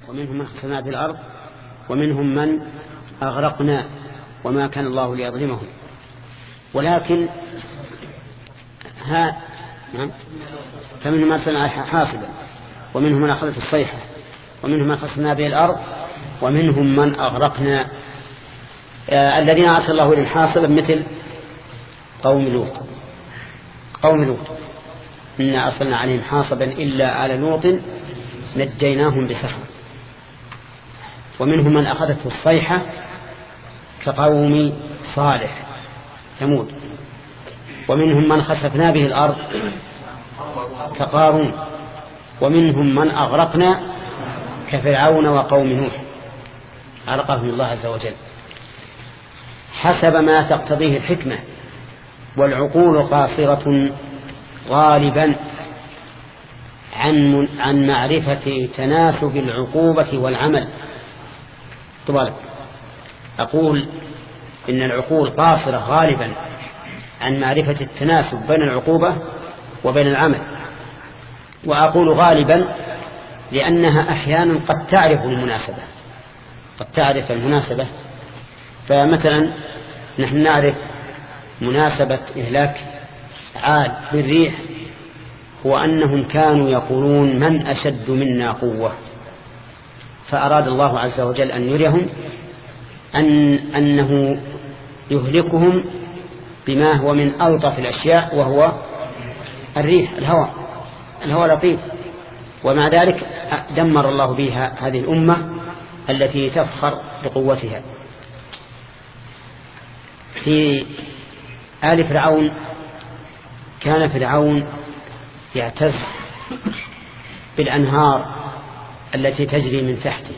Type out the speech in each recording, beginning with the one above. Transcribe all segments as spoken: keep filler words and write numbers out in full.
ومنهم من خسفنا في الأرض ومنهم من أغرقنا وما كان الله ليظلمهم ولكن ها نعم فمنهم من أرسلنا حاصبا ومنهم من أخذت الصيحة ومنهم من خسفنا به الأرض ومنهم من أغرقنا. آه الذين أرسل الله إليهم حاصبا مثل قوم لوط قوم لوط إنا أرسلنا عليهم حاصبا إلا آل لوط نجيناهم بسحر. ومنهم من أخذته الصيحة كقوم صالح ثمود. ومنهم من خسفنا به الأرض كقارون. ومنهم من أغرقنا كفرعون وقوم نوح أغرقهم الله عز وجل حسب ما تقتضيه الحكمة. والعقول قاصرة غالبا عن عن معرفة تناسب العقوبة والعمل. طبعا أقول إن العقول قاصرة غالبا عن معرفة التناسب بين العقوبة وبين العمل. وأقول غالبا لأنها أحيانا قد تعرف المناسبة قد تعرف المناسبة. فمثلا نحن نعرف مناسبة إهلاك عاد بالريح هو أنهم كانوا يقولون من أشد منا قوة فأراد الله عز وجل أن يريهم أن أنه يهلكهم بما هو من ألطف الأشياء وهو الريح الهواء الهواء لطيف. ومع ذلك دمر الله بها هذه الأمة التي تفخر بقوتها. في آل فرعون كان فرعون يعتز بالأنهار التي تجري من تحته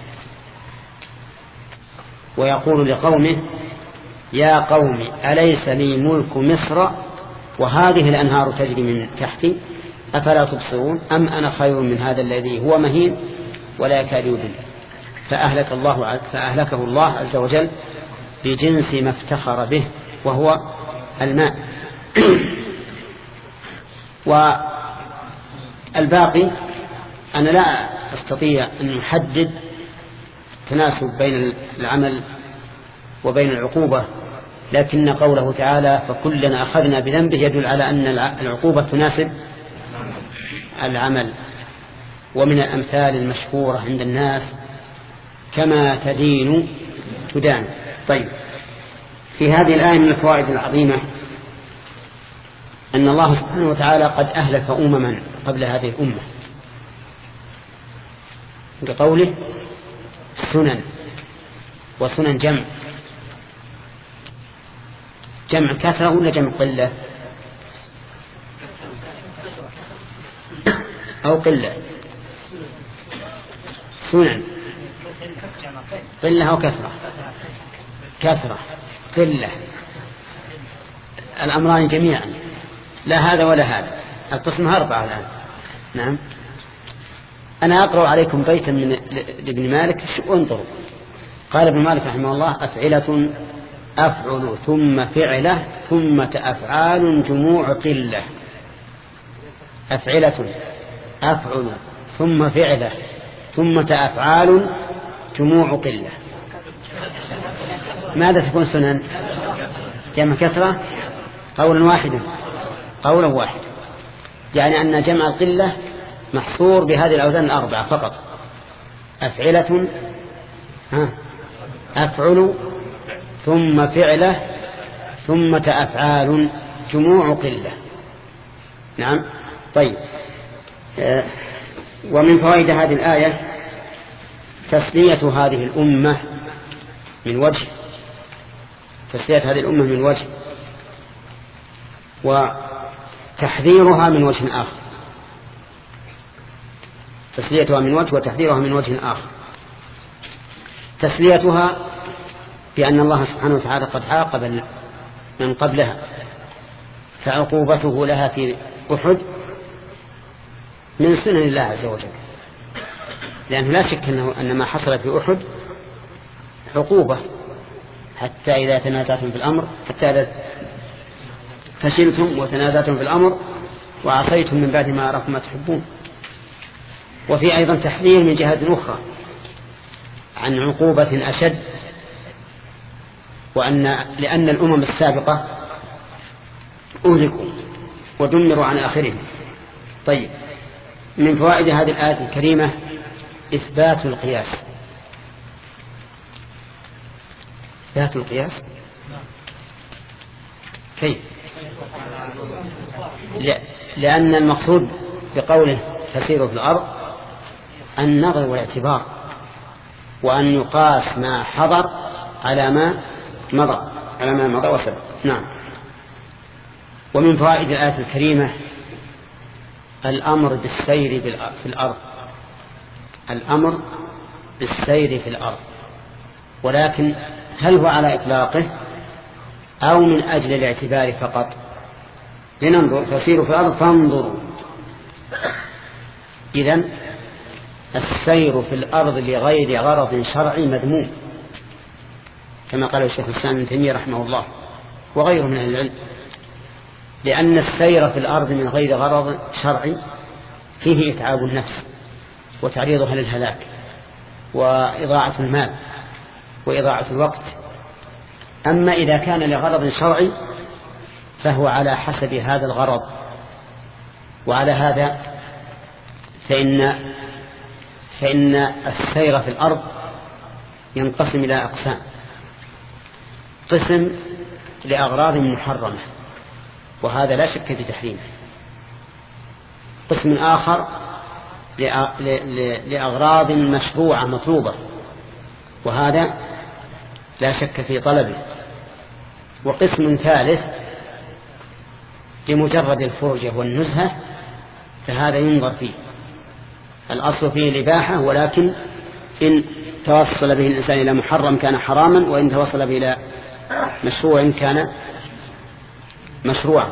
ويقول لقومه يا قوم أليس لي ملك مصر وهذه الأنهار تجري من تحتي أفلا تبصرون أم أنا خير من هذا الذي هو مهين ولا يكاد يضل. فأهلك الله فأهلكه الله عز وجل بجنس ما افتخر به وهو الماء. والباقي أنا لا أستطيع أن أحدد التناسب بين العمل وبين العقوبة لكن قوله تعالى فكلنا أخذنا بذنبه يدل على أن العقوبة تناسب العمل. ومن الأمثال المشهورة عند الناس كما تدين تدان. طيب في هذه الآية من الفوائد العظيمة أن الله سبحانه وتعالى قد أهلك أمما قبل هذه الأمة بقوله سنن. وسنن جمع جمع كثرة ولا جمع قلة أو قلة سنن قلة أو كثرة كثرة قلة الأمران جميعا لا هذا ولا هذا. القسم أربعة الآن. نعم أنا أقرأ عليكم بيتا من ابن مالك انظروا. قال ابن مالك رحمه الله أفعلة أفعل ثم فعلة ثم أفعال جموع قلة. أفعلة أفعل ثم فعلة ثم أفعال جموع قلة. ماذا تكون سنن؟ جمع كثرة قولا واحدا قولا واحد يعني أن جمع القلة محصور بهذه الأوزان الأربعة فقط. أفعلة أفعل ثم فعلة ثم أفعال جموع قلة. نعم طيب آه ومن فوائد هذه الآية تسلية هذه الأمة من وجه تسلية هذه الأمة من وجه وتحذيرها من وجه آخر. تسليتها من وجه وتحذيرها من وجه آخر. تسليتها بأن الله سبحانه وتعالى قد عاقب من قبلها فعقوبته لها في أحد من سنن الله عز وجل لأنه لا شك أنه أن ما حصل في أحد عقوبة حتى إذا تنازعتم في الأمر حتى إذا فشلتم وتنازعتم في الأمر وعصيتم من بعد ما أراكم ما تحبون. وفي أيضا تحذير من جهة أخرى عن عقوبة أشد، وأن لأن الأمم السابقة أهلكوا ودمروا عن آخرهم. طيب، من فوائد هذه الآية الكريمة إثبات القياس. إثبات القياس كيف؟ لأن المقصود بقوله فسيروا في الأرض النظر والاعتبار، وأن يقاس ما حضر على ما مضى على ما مضى وسبق. نعم. ومن فوائد الآية الكريمة الأمر بالسير في الأرض، الأمر بالسير في الأرض، ولكن هل هو على إطلاقه أو من أجل الاعتبار فقط؟ لننظر. فسيروا في الأرض فانظروا. إذن السير في الأرض لغير غرض شرعي مذموم، كما قال الشيخ الإسلام ابن تيمية رحمه الله وغيره من أهل العلم، لأن السير في الأرض من غير غرض شرعي فيه إتعاب النفس وتعريضها للهلاك وإضاعة المال وإضاعة الوقت. أما إذا كان لغرض شرعي فهو على حسب هذا الغرض. وعلى هذا فإن فإن السير في الأرض ينقسم إلى أقسام: قسم لأغراض محرمة وهذا لا شك في تحريمه، قسم آخر لأغراض مشروعة مطلوبة وهذا لا شك في طلبه، وقسم ثالث لمجرد الفرجة والنزهة فهذا ينظر فيه. الأصل فيه الإباحة، ولكن إن توصل به الإنسان إلى محرم كان حراما، وإن توصل به إلى مشروع كان مشروعا.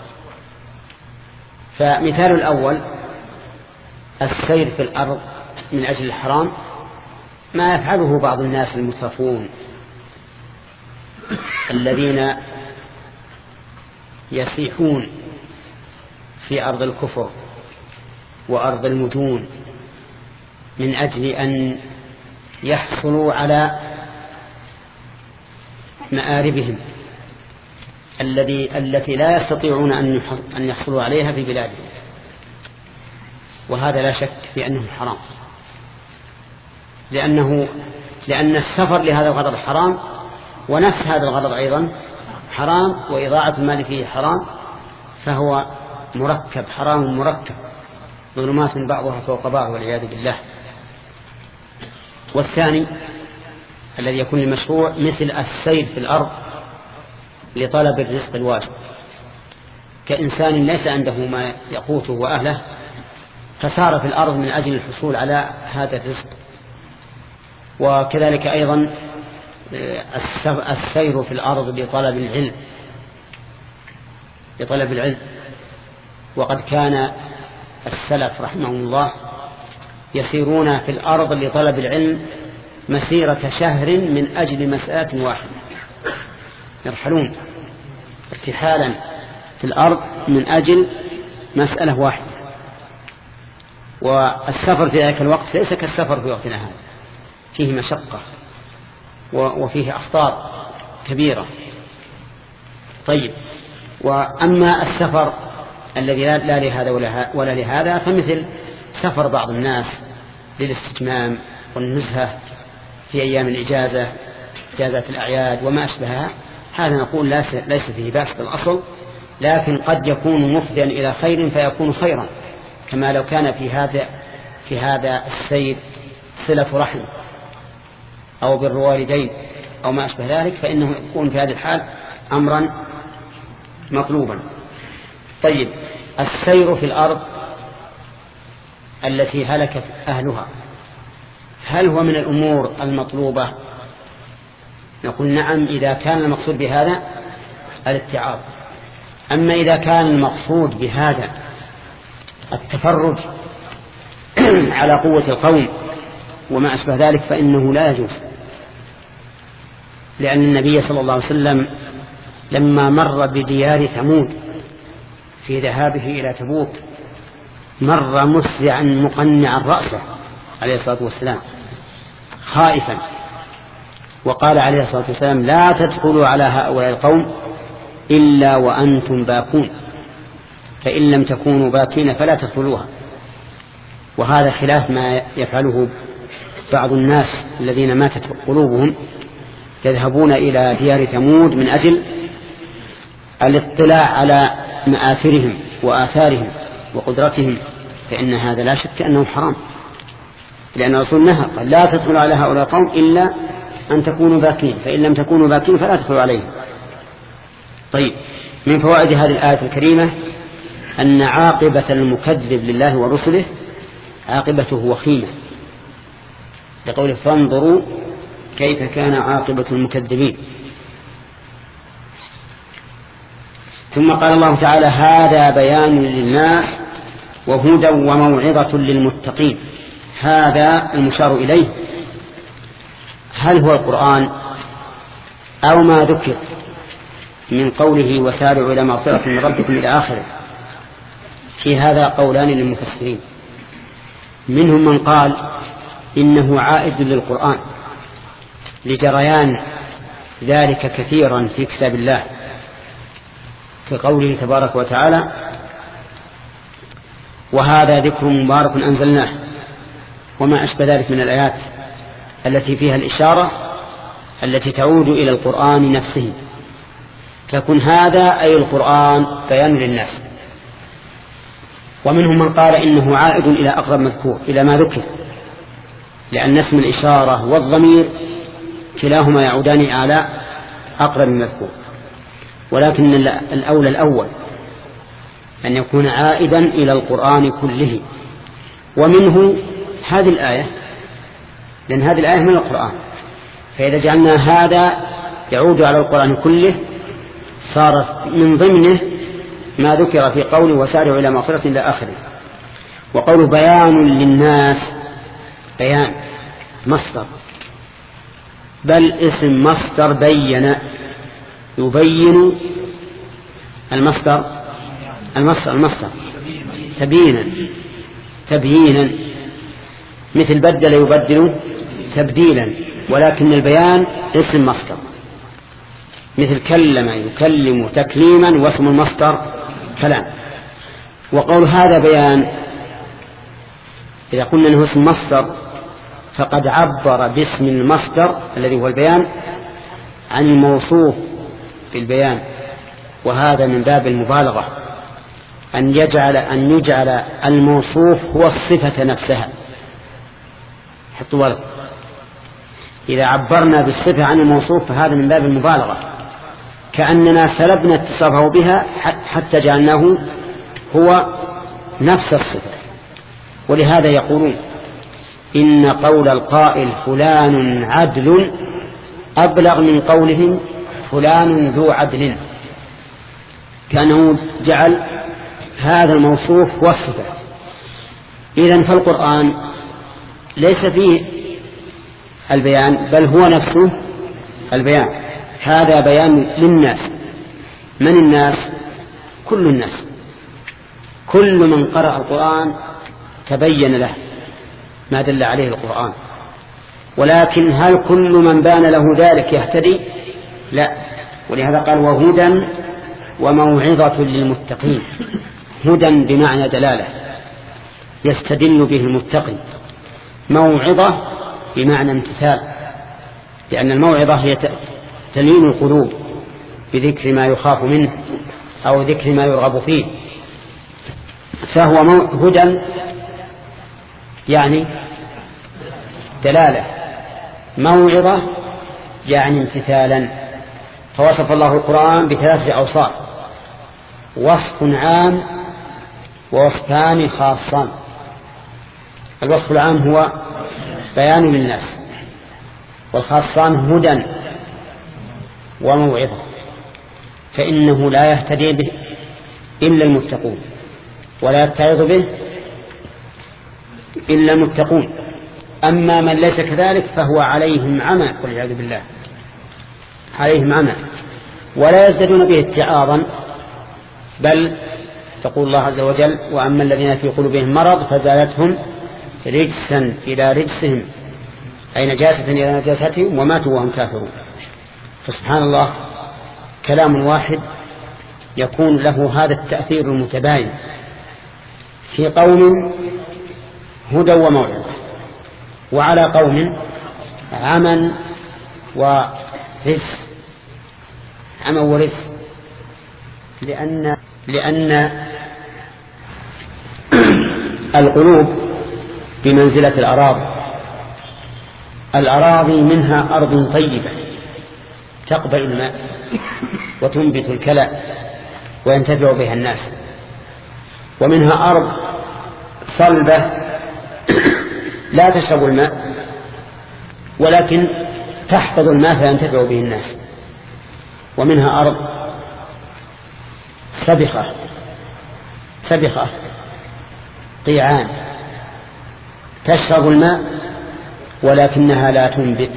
فمثال الأول السير في الأرض من أجل الحرام ما يفعله بعض الناس المترفون الذين يسيحون في أرض الكفر وأرض المدون من أجل أن يحصلوا على مآربهم الذي التي لا يستطيعون أن يحصلوا عليها في بلادهم، وهذا لا شك في أنه حرام، لأنه لأن السفر لهذا الغرض حرام، ونفس هذا الغرض أيضا حرام، وإضاعة المال فيه حرام، فهو مركب حرام مركب ظلمات بعضها فوق بعض والعياذ بالله. والثاني الذي يكون المشروع مثل السير في الأرض لطلب الرزق الواجب، كإنسان ليس عنده ما يقوته وأهله فسار في الأرض من أجل الحصول على هذا الرزق. وكذلك أيضا السير في الأرض لطلب العلم لطلب العلم وقد كان السلف رحمهم الله يسيرون في الأرض لطلب العلم مسيرة شهر من أجل مسألة واحدة، يرحلون ارتحالا في الأرض من أجل مسألة واحدة. والسفر في ذلك الوقت ليس كالسفر في وقتنا هذا، فيه مشقة وفيه أخطار كبيرة. طيب، وأما السفر الذي لا لهذا ولا لهذا فمثل سفر بعض الناس للاستجمام والنزهة في أيام الإجازة، إجازات الأعياد وما أشبهها، هذا نقول ليس فيه بأس بالأصل، لكن قد يكون مفضيا إلى خير فيكون خيرا، كما لو كان في هذا في هذا السير صلة رحم أو بر والدين أو ما أشبه ذلك، فإنه يكون في هذه الحال أمرا مطلوبا. طيب، السير في الأرض التي هلك أهلها هل هو من الأمور المطلوبة؟ نقول نعم، إذا كان المقصود بهذا الاتعاظ. أما إذا كان المقصود بهذا التفرج على قوة القوم وما أشبه ذلك فإنه لا يجوز، لأن النبي صلى الله عليه وسلم لما مر بديار ثمود في ذهابه إلى تبوك مر مسرعا مقنعا رأسه عليه الصلاة والسلام، خائفا. وقال عليه الصلاة والسلام لا تدخلوا على هؤلاء القوم إلا وأنتم باكون، فإن لم تكونوا باكين فلا تدخلوها. وهذا خلاف ما يفعله بعض الناس الذين ماتت قلوبهم، يذهبون إلى ديار ثمود من أجل الاطلاع على مآثرهم وآثارهم وقدرتهم، فإن هذا لا شك أنه حرام، لأن الرسول نهى قال لا تدخلوا على هؤلاء القوم إلا أن تكونوا باكين، فإن لم تكونوا باكين فلا تدخلوا عليهم. طيب، من فوائد هذه الآية الكريمة أن عاقبة المكذب لله ورسله عاقبته وخيمة، لقوله فانظروا كيف كان عاقبة المكذبين. ثم قال الله تعالى هذا بيان للناس وهدى وموعظة للمتقين. هذا المشار إليه هل هو القرآن أو ما ذكر من قوله وسارعوا إلى مغفرة من ربكم إلى آخره؟ في هذا قولان للمفسرين، منهم من قال إنه عائد للقرآن لجريان ذلك كثيرا في كتاب الله، كقوله تبارك وتعالى وهذا ذكر مبارك أنزلناه، وما أشبه ذلك من الآيات التي فيها الإشارة التي تعود إلى القرآن نفسه، فكن هذا أي القرآن بيان للناس. ومنهم من قال إنه عائد إلى أقرب مذكور، إلى ما ذكر، لأن اسم الإشارة والضمير كلاهما يعودان على أقرب مذكور، ولكن الأولى الأول أن يكون عائدا إلى القرآن كله. ومنه هذه الآية، لأن هذه الآية من القرآن، فإذا جعلنا هذا يعود على القرآن كله صار من ضمنه ما ذكر في قوله وسارعوا إلى مغفرة إلى آخره. وقوله بيان للناس، بيان مصدر، بل اسم مصدر بين، يبين المصدر المصدر المصدر تبيينا تبيينا مثل بدل يبدل تبديلا، ولكن البيان اسم مصدر، مثل كلم يكلم تكليما، واسم المصدر كلام. وقول هذا بيان إذا قلنا أنه اسم مصدر فقد عبر باسم المصدر الذي هو البيان عن الموصوف بالبيان، وهذا من باب المبالغة أن يجعل أن يجعل الموصوف هو الصفة نفسها. حطوا بالكم، إذا عبرنا بالصفة عن الموصوف فهذا من باب المبالغة، كأننا سلبنا اتصافه بها حتى جعلناه هو نفس الصفة. ولهذا يقولون إن قول القائل فلان عدل أبلغ من قولهم فلان ذو عدل، كأنه جعل هذا الموصوف هو الصفة. إذن فالقرآن ليس فيه البيان بل هو نفسه البيان. هذا بيان للناس. من الناس؟ كل الناس، كل من قرأ القرآن تبين له ما دل عليه القرآن. ولكن هل كل من بان له ذلك يهتدي؟ لا. ولهذا قال وهدى وموعظة للمتقين. هدى بمعنى دلالة يستدل به المتقي، موعظة بمعنى امتثال، لأن الموعظة هي تلين القلوب بذكر ما يخاف منه أو ذكر ما يرغب فيه. فهو هدى يعني دلالة، موعظة يعني امتثالا. فوصف الله القرآن بثلاثة أوصاف: وصف عام ووصفان خاصان. الوصف العام هو بيان للناس، والخاصان هدى وموعظة، فإنه لا يهتدي به إلا المتقون ولا يتعظ به إلا المتقون. أما من ليس كذلك فهو عليهم عمى والعياذ بالله، عليهم عمى ولا يزدادون به اتعاظا، بل تقول الله عز وجل وأما الذين في قلوبهم مرض فزادتهم رجسا إلى رجسهم أي نجاسة إلى نجاستهم وماتوا وهم كافرون. فسبحان الله كلام واحد يكون له هذا التأثير المتباين في قوم هدى وموعظة، وعلى قوم عمى ورث عمى ورث لأن لأن القلوب بمنزلة الأراضي. الأراضي منها أرض طيبة تقبل الماء وتنبت الكلى وينتفع بها الناس، ومنها أرض صلبة لا تشرب الماء ولكن تحفظ الماء فينتفع به الناس، ومنها أرض سبخة سبخة قيعان تشرب الماء ولكنها لا تنبت،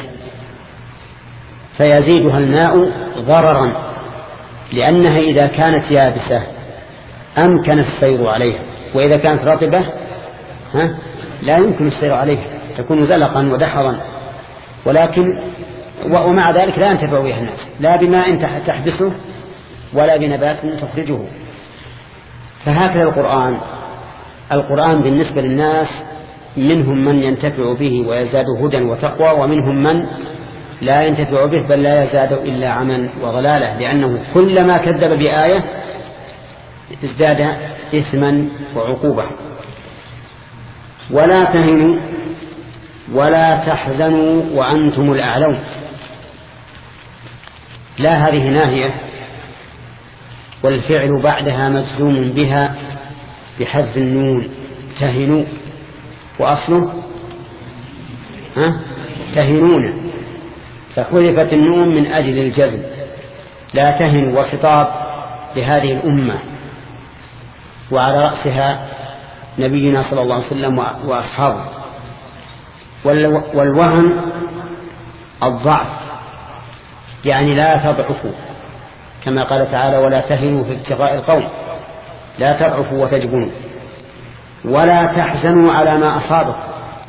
فيزيدها الماء ضررا، لأنها إذا كانت يابسة أمكن السير عليها، وإذا كانت رطبة ها لا يمكن السير عليها، تكون زلقا ودحرا، ولكن ومع ذلك لا ينتفع بها الناس، لا بماء تحبسه ولا بنبات تخرجه. فهكذا القرآن القرآن بالنسبة للناس منهم من ينتفع به ويزداد هدى وتقوى، ومنهم من لا ينتفع به بل لا يزداد إلا عمى وضلالة، لأنه كلما كذب بآية ازداد إثما وعقوبة. ولا تهنوا ولا تحزنوا وأنتم الأعلون. لا هذه ناهية والفعل بعدها مجزوم بها بحذف النون، تهنوا، وأصله ها تهنون، فحذفت النون من أجل الجزم. لا تهنوا وخطاب لهذه الأمة وعلى رأسها نبينا صلى الله عليه وسلم وأصحابه. والوهن الضعف، يعني لا تضعفوا، كما قال تعالى ولا تهنوا في ابتغاء القوم، لا تضعفوا وتجبنوا. ولا تحزنوا على ما أصابكم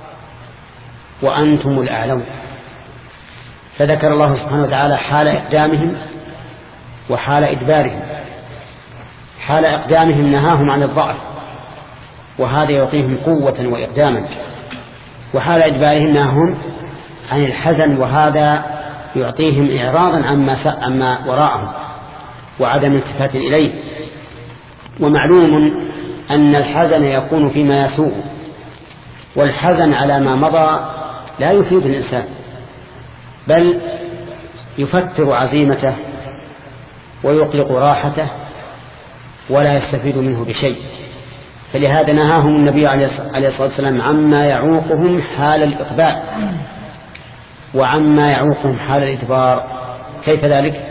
وأنتم الأعلون. فذكر الله سبحانه وتعالى حال إقدامهم وحال إدبارهم. حال إقدامهم نهاهم عن الضعف وهذا يعطيهم قوة وإقداما، وحال إدبارهم نهاهم عن الحزن وهذا يعطيهم إعراضا عما, عما وراءهم وعدم التفات إليه. ومعلوم أن الحزن يكون فيما يسوء، والحزن على ما مضى لا يفيد الإنسان بل يفتر عزيمته ويقلق راحته ولا يستفيد منه بشيء. فلهذا نهاهم النبي عليه الصلاة والسلام عما يعوقهم حال الإقبال وعما يعوقهم حال الإدبار. كيف ذلك؟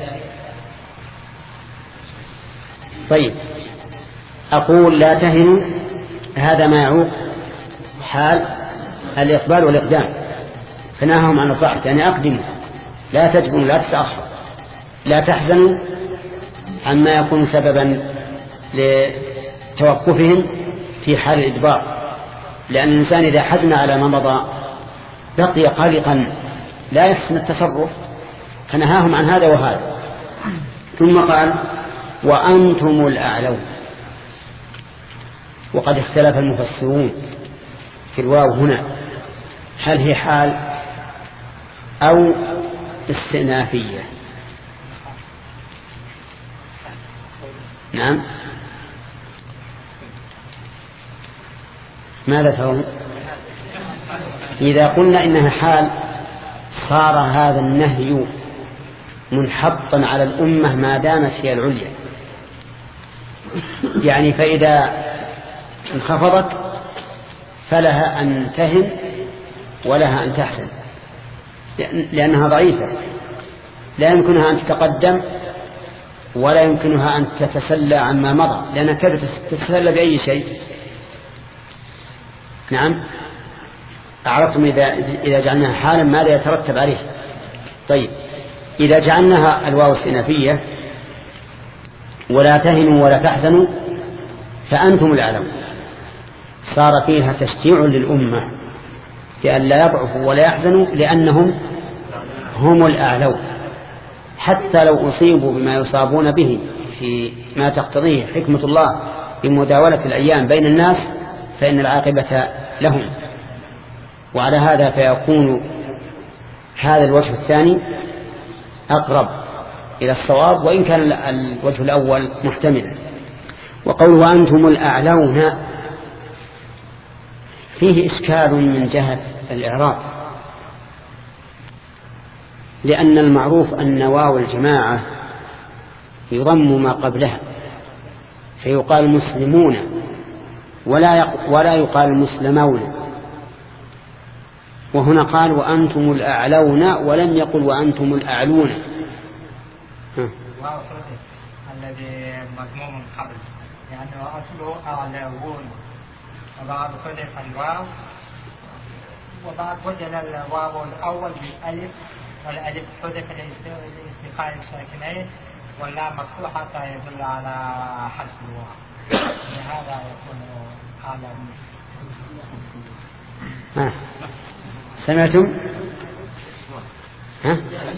طيب، أقول لا تهنوا، هذا ما يعوق حال الإقبال والإقدام، فنهاهم عن الضعف، يعني أقدموا، لا تجبنوا، لا تتأخر. لا تحزنوا عما يكون سببا لتوقفهم في حال الإدبار، لأن الإنسان إذا حزن على ما مضى بقي قلقا لا يحسن التصرف، فنهاهم عن هذا وهذا. ثم قال وأنتم الأعلون. وقد اختلف المفسرون في الواو هنا، هل هي حال أو استئنافية؟ نعم، ماذا ترون؟ إذا قلنا إنها حال صار هذا النهي منحطا على الأمة ما دامت هي العليا، يعني فإذا انخفضت فلها أن تهن ولها أن تحزن، لأنها ضعيفة لا يمكنها أن تتقدم ولا يمكنها أن تتسلى عما مضى، لأنها كيف تتسلى بأي شيء؟ نعم، أعرفتم إذا, إذا جعلناها حالا ماذا يترتب عليه؟ طيب، إذا جعلناها الواو استئنافية ولا تهنوا ولا تحزنوا فأنتم الأعلون، صار فيها تشجيع للأمة بأن لا يضعفوا ولا يحزنوا لأنهم هم الأعلون، حتى لو أصيبوا بما يصابون به في ما تقتضيه حكمة الله بمداولة الأيام بين الناس فإن العاقبة لهم. وعلى هذا فيكون هذا الوجه الثاني أقرب إلى الصواب، وإن كان الوجه الأول محتملا. وقول وأنتم الأعلون فيه إشكال من جهة الإعراب، لأن المعروف أن واو الجماعة يضم ما قبلها فيقال مسلمون ولا ولا يقال مسلمون، وهنا قال وأنتم الأعلون ولم يقل وأنتم الأعلون. واو الذي مضموم قبل يعني أصله أعلون، وبعد حذف الواو وبعد بدل الواو الأول بالألف، والألف حذف لالتقاء الساكنين، واللام مفتوحة حتى يدل على حذف الواو، لهذا يكون أعلم. ها سمعتم؟ ها؟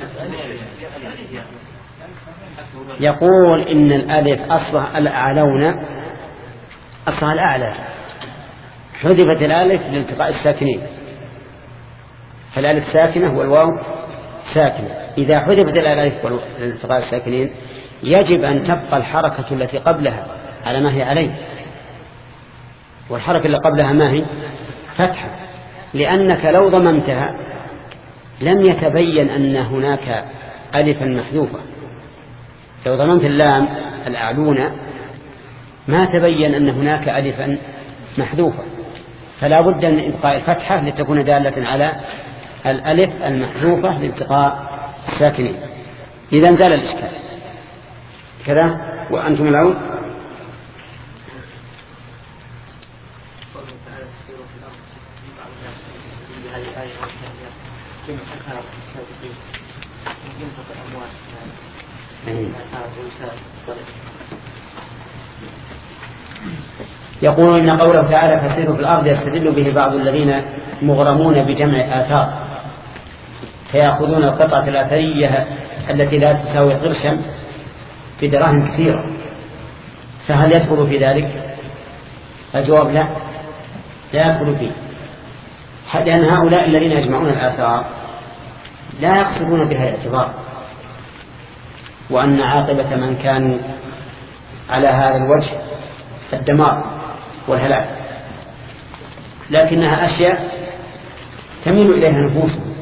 يقول إن الألف أصلها الأعلون، أصلها الأعلى، حذفت الألف لالتقاء الساكنين، فالألف ساكنة والواو ساكنة. إذا حذفت الألف لالتقاء الساكنين يجب أن تبقى الحركة التي قبلها على ما هي عليه، والحركة اللي قبلها ما هي؟ فتحة، لأنك لو ضممتها لم يتبين أن هناك ألفا محذوفة. لو ضممت اللام الأعلون ما تبين أن هناك ألفا محذوفة، فلا بد من إبقاء الفتحة لتكون دالة على الألف المحذوفة لالتقاء الساكنين. إذا زال الإشكال كذا. وأنتم الأعلون يقول إن قوله تعالى فسيروا في الأرض يستدل به بعض الذين مغرمون بجمع آثار فيأخذون القطعة الأثرية التي لا تساوي قرشا بدراهم كثيرة، فهل يدخل في ذلك؟ الجواب لا، لا يدخل فيه، لأن هؤلاء الذين يجمعون الآثار لا يقصدون بها الاعتبار، وأن عاقبة من كانوا على هذا الوجه الدمار والهلاك، لكنها أشياء تميل إليها نفوسهم.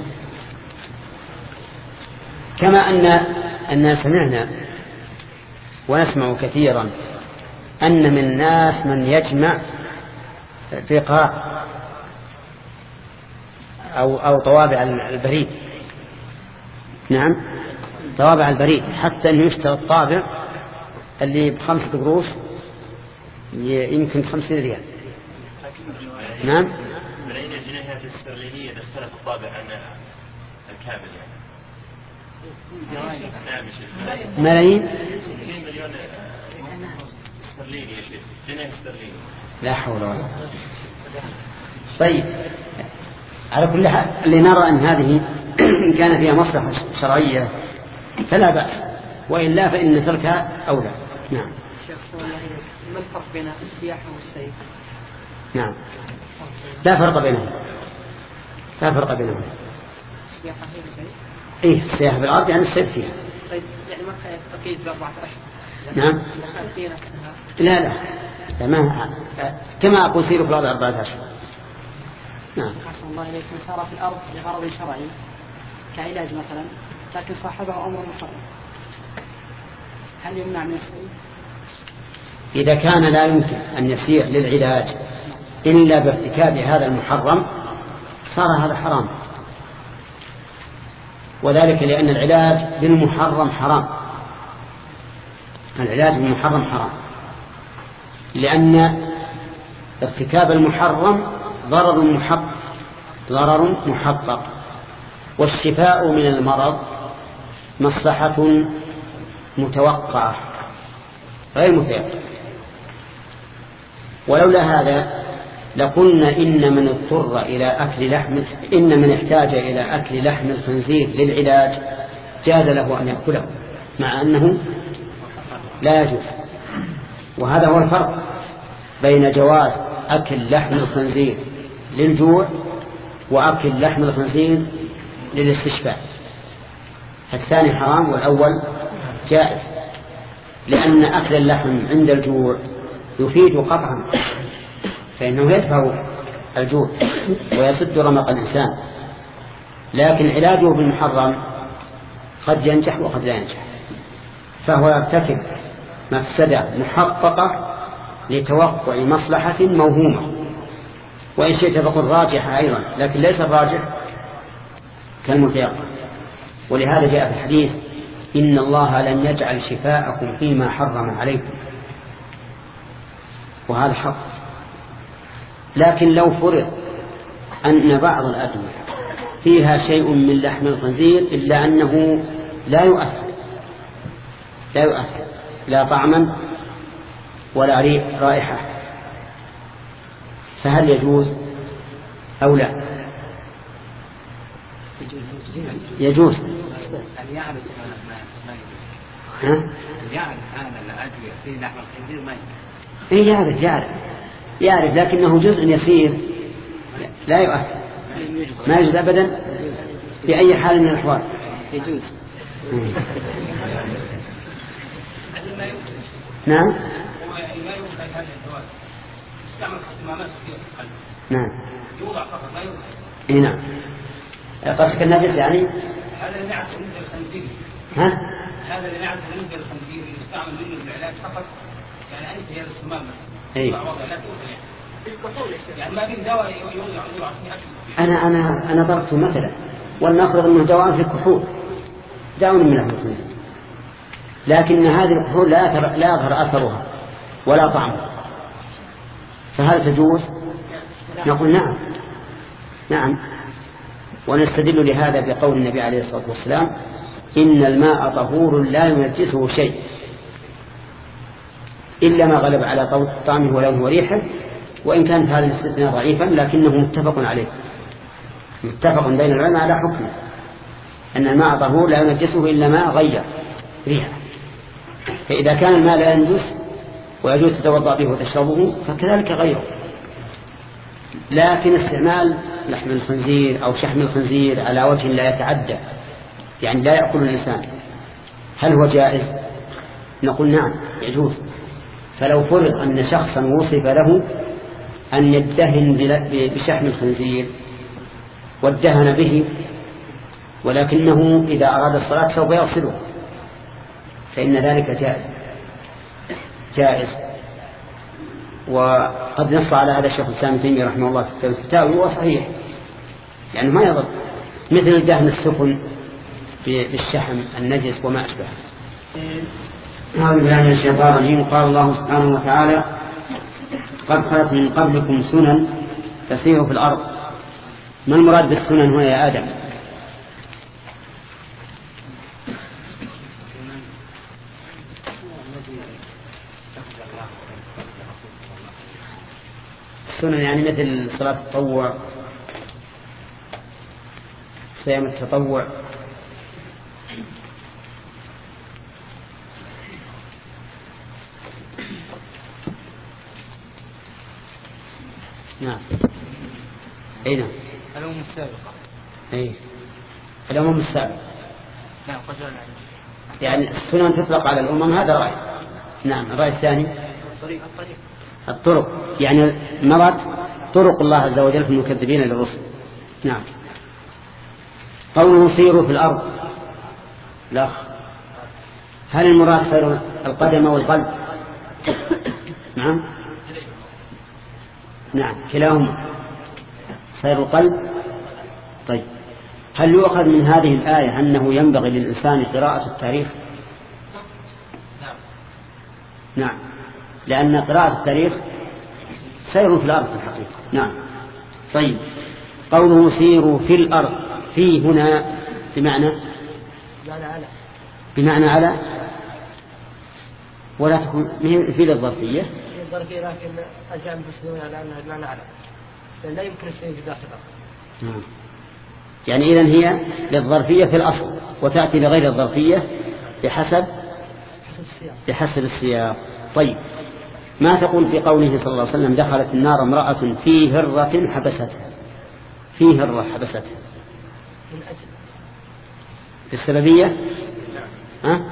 كما أن أن سمعنا ونسمع كثيرا أن من الناس من يجمع رقاع أو أو طوابع البريد، نعم طوابع البريد، حتى أنه يشتري الطابع اللي بخمسة قروش يمكن خمسين ريال. نعم ملايين الجنيهات الاسترلينية اختلف الطابع عن الكامل يعني. ملايين مليون استرليني يا شيخ، جنيه استرليني. لا حول ولا قوة. طيب على كل حال اللي نرى أن هذه إن كان فيها مصلحة شرعية فلا بأس، وإلا فإن تركها أولى. نعم. ما الفرق بين السياحة والسيف؟ نعم لا فرق بينهم، لا فرق بينهم. السياحة هي السيف؟ إيه السياحة بالأرض يعني السيف فيها. طيب يعني ما أكيد بأربعة أشهر. نعم لا لا ما كما أقول سيروا في الأرض أربعة أشهر. نعم. حسن الله إليكم سار في الأرض لغرض شرعي كعلاج مثلا، لكن صاحبه أمر محرم، هل يمنع من السير؟ إذا كان لا يمكن أن يسير للعلاج إلا بارتكاب هذا المحرم صار هذا حرام، وذلك لأن العلاج بالمحرم حرام. العلاج بالمحرم حرام لأن ارتكاب المحرم ضرر محقق، ضرر محقق، والشفاء من المرض مصلحة متوقعة غير متيقنة. ولولا هذا لقلنا إن من اضطر إلى أكل لحم إن من احتاج إلى أكل لحم الخنزير للعلاج جاز له أن يأكله، مع أنه لا يجوز. وهذا هو الفرق بين جواز أكل لحم الخنزير للجوع وأكل لحم الخنزير للاستشفاء. الثاني حرام والأول جائز، لأن أكل اللحم عند الجوع يفيد قطعا، فإنه يدفع الجوع ويسد رمق الإنسان، لكن علاجه بالمحرم قد ينجح وقد لا ينجح، فهو يرتكب مفسدة محققة لتوقع مصلحة موهومة، وإن شئت فقل راجحة أيضا، لكن ليس الراجح كالمتيقن. ولهذا جاء في الحديث إن الله لن يجعل شفاءكم فيما حرم عليكم، وهذا حق. لكن لو فرض أن بعض الأدوية فيها شيء من لحم الخنزير إلا أنه لا يؤثر لا يؤثر لا طعما ولا رائحة، فهل يجوز أو لا؟ يجوز. هل يعرف ها؟ يعرف هذا الأدوية في لحم الخنزير ما إيه يعرف يعرف يعرف لكنه جزء يسير لا يؤثر، ما يجوز أبدا في أي حال من الأحوال. يجوز. نعم. نعم. إيه نعم. قصدك النجس يعني؟ هذا اللي نعرفه بالنسبة للخنزير. ها؟ هذا اللي نعرفه بالنسبة للخنزير يستعمل منه في العلاج فقط، يعني أنت هي الاستمام بس. إيه. يعني ما في دواء يوضع أنا أنا أنا ضربت مثلا، ولنفرض أنه دواء في الكحول، داء من لحم الخنزير، لكن هذه الكحول لا يظهر لا يظهر أثرها ولا طعمها، فهل تجوز؟ نقول نعم نعم. ونستدل لهذا بقول النبي عليه الصلاة والسلام إن الماء طهور لا ينجسه شيء إلا ما غلب على طعمه ولونه وريحه، وإن كانت هذا الاستثناء ضعيفا لكنه متفق عليه، متفق بين العلماء على حكمه أن الماء طهور لا ينجسه إلا ما غير ريحه. فإذا كان الماء لا ينجس ويجوز تتوضأ به وتشربه فكذلك غيره. لكن استعمال لحم الخنزير أو شحم الخنزير على وجه لا يتعدى، يعني لا يأكل الإنسان، هل هو جائز؟ نقول نعم يجوز. فلو فرض أن شخصا وصف له أن يدهن بشحم الخنزير وادهن به، ولكنه إذا أراد الصلاة سوف يغسله، فإن ذلك جائز جائز وقد نص على هذا الشيخ الإسلام ابن تيمية رحمه الله في الفتاوى، وهو صحيح يعني ما يضر، مثل دهن السفن بالشحم النجس وما أشبه. أعوذ بالله من الشيطان الرجيم. قال الله سبحانه وتعالى قد خلت من قبلكم سنن تسير في الأرض. ما المراد بالسنن هنا يا آدم؟ السنن يعني مثل صلاة التطوع، صيام التطوع، نعم. أي نعم. الأمم السابقة. أي الأمم السابقة. نعم قد يعني السنن تطلق على الأمم، هذا رأي. نعم. الرأي الثاني الطريق الطريق الطرق، يعني مرت طرق الله عز وجل في المكذبين للرسل. نعم. قوله سيروا في الأرض، لا، هل المراد سير القدم والقلب؟ نعم نعم كلاهما سير القلب. طيب هل يؤخذ من هذه الآية أنه ينبغي للإنسان قراءة التاريخ؟ نعم، لأن قراءة التاريخ سير في الأرض في الحقيقة. نعم. طيب قوله سيروا في الأرض، في هنا بمعنى بمعنى على، ولا تكون في للظرفية ظرفية لكن الأجانب يسلمون على أنها لا نعلم لا يمكن السلم في داخل الأرض. يعني إذن هي للظرفية في الأصل وتأتي لغير الظرفية بحسب بحسب السياق. طيب ما تقول في قوله صلى الله عليه وسلم دخلت النار امرأة في هرة حبستها؟ في هرة حبستها من أجل في السببية؟ ها؟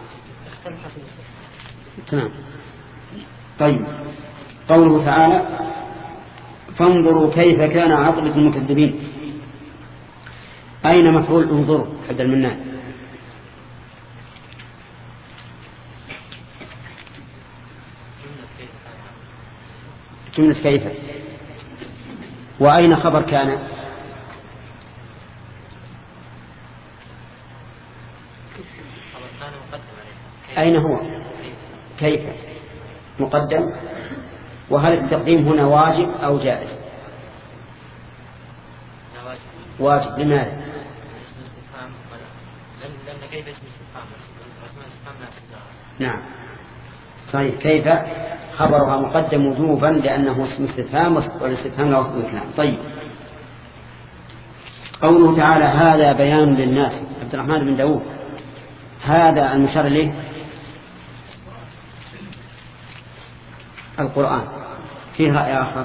تمام. طيب قوله تعالى فانظروا كيف كان عاقبة المكذبين. أين مفعول انظروا حد المنان؟ جملة كيف. وأين خبر كان؟ أين هو؟ كيف مقدم. وهل التقديم هنا واجب أو جائز؟ واجب. لماذا؟ نعم صحيح. كيف خبرها مقدم وجوبا لأنه اسم استفهام والاستفهام له وقت الكلام. طيب قوله تعالى هذا بيان للناس. عبد الرحمن بن داود هذا المشار له القرآن. فيه رأي آخر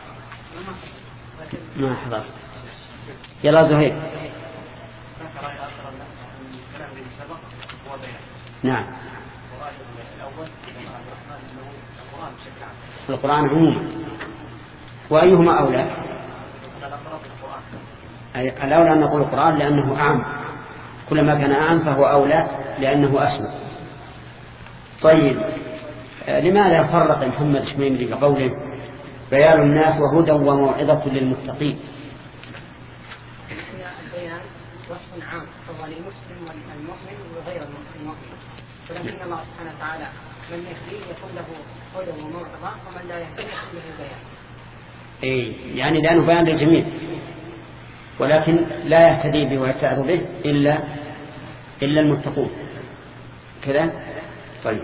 ما حضر. يلا زهير. نعم القرآن عموما. وأيهما أولى؟ الأولى أن نقول القرآن لأنه أعم، كلما كان أعم فهو أولى لأنه أسمى. طيب لماذا فرق محمد شميمري بقوله بيان الناس وهدى وموعظة للمتقين؟ البيان وصف عام فهو للمسلم والمؤمن وغير المؤمن، ولكن الله سبحانه وتعالى من يهديه يكون له هدى وموعظة ومن لا يهديه يكون له بيان. إيه يعني لأنه بيان للجميع، ولكن لا يهتدي به ويتعظ به إلا إلا المتقون كذا. طيب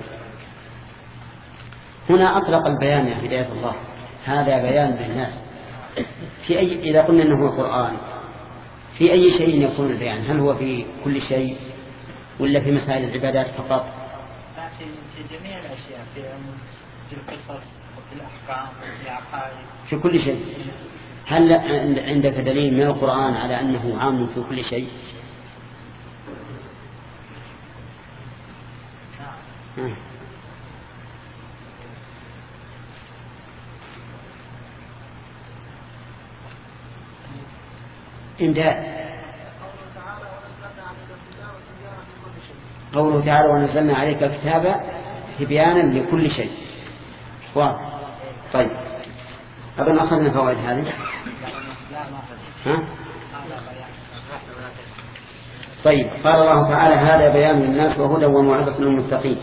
هنا أطلق البيان يا هداية الله هذا بيان للناس في أي إذا قلنا أنه القرآن في أي شيء يكون البيان؟ هل هو في كل شيء ولا في مسائل العبادات فقط؟ في جميع الأشياء، في القصص وفي الأحكام وفي العقائد في كل شيء. هل عندك دليل من القرآن على أنه عام في كل شيء؟ نعم. إمداد قوله تعالى ونزلنا عليك الكتاب تبيانا لكل شيء. واضح. طيب أظن أخذنا فوائد هذه. ها؟ طيب قال الله تعالى هذا بيان للناس وهدى وموعظة للمتقين.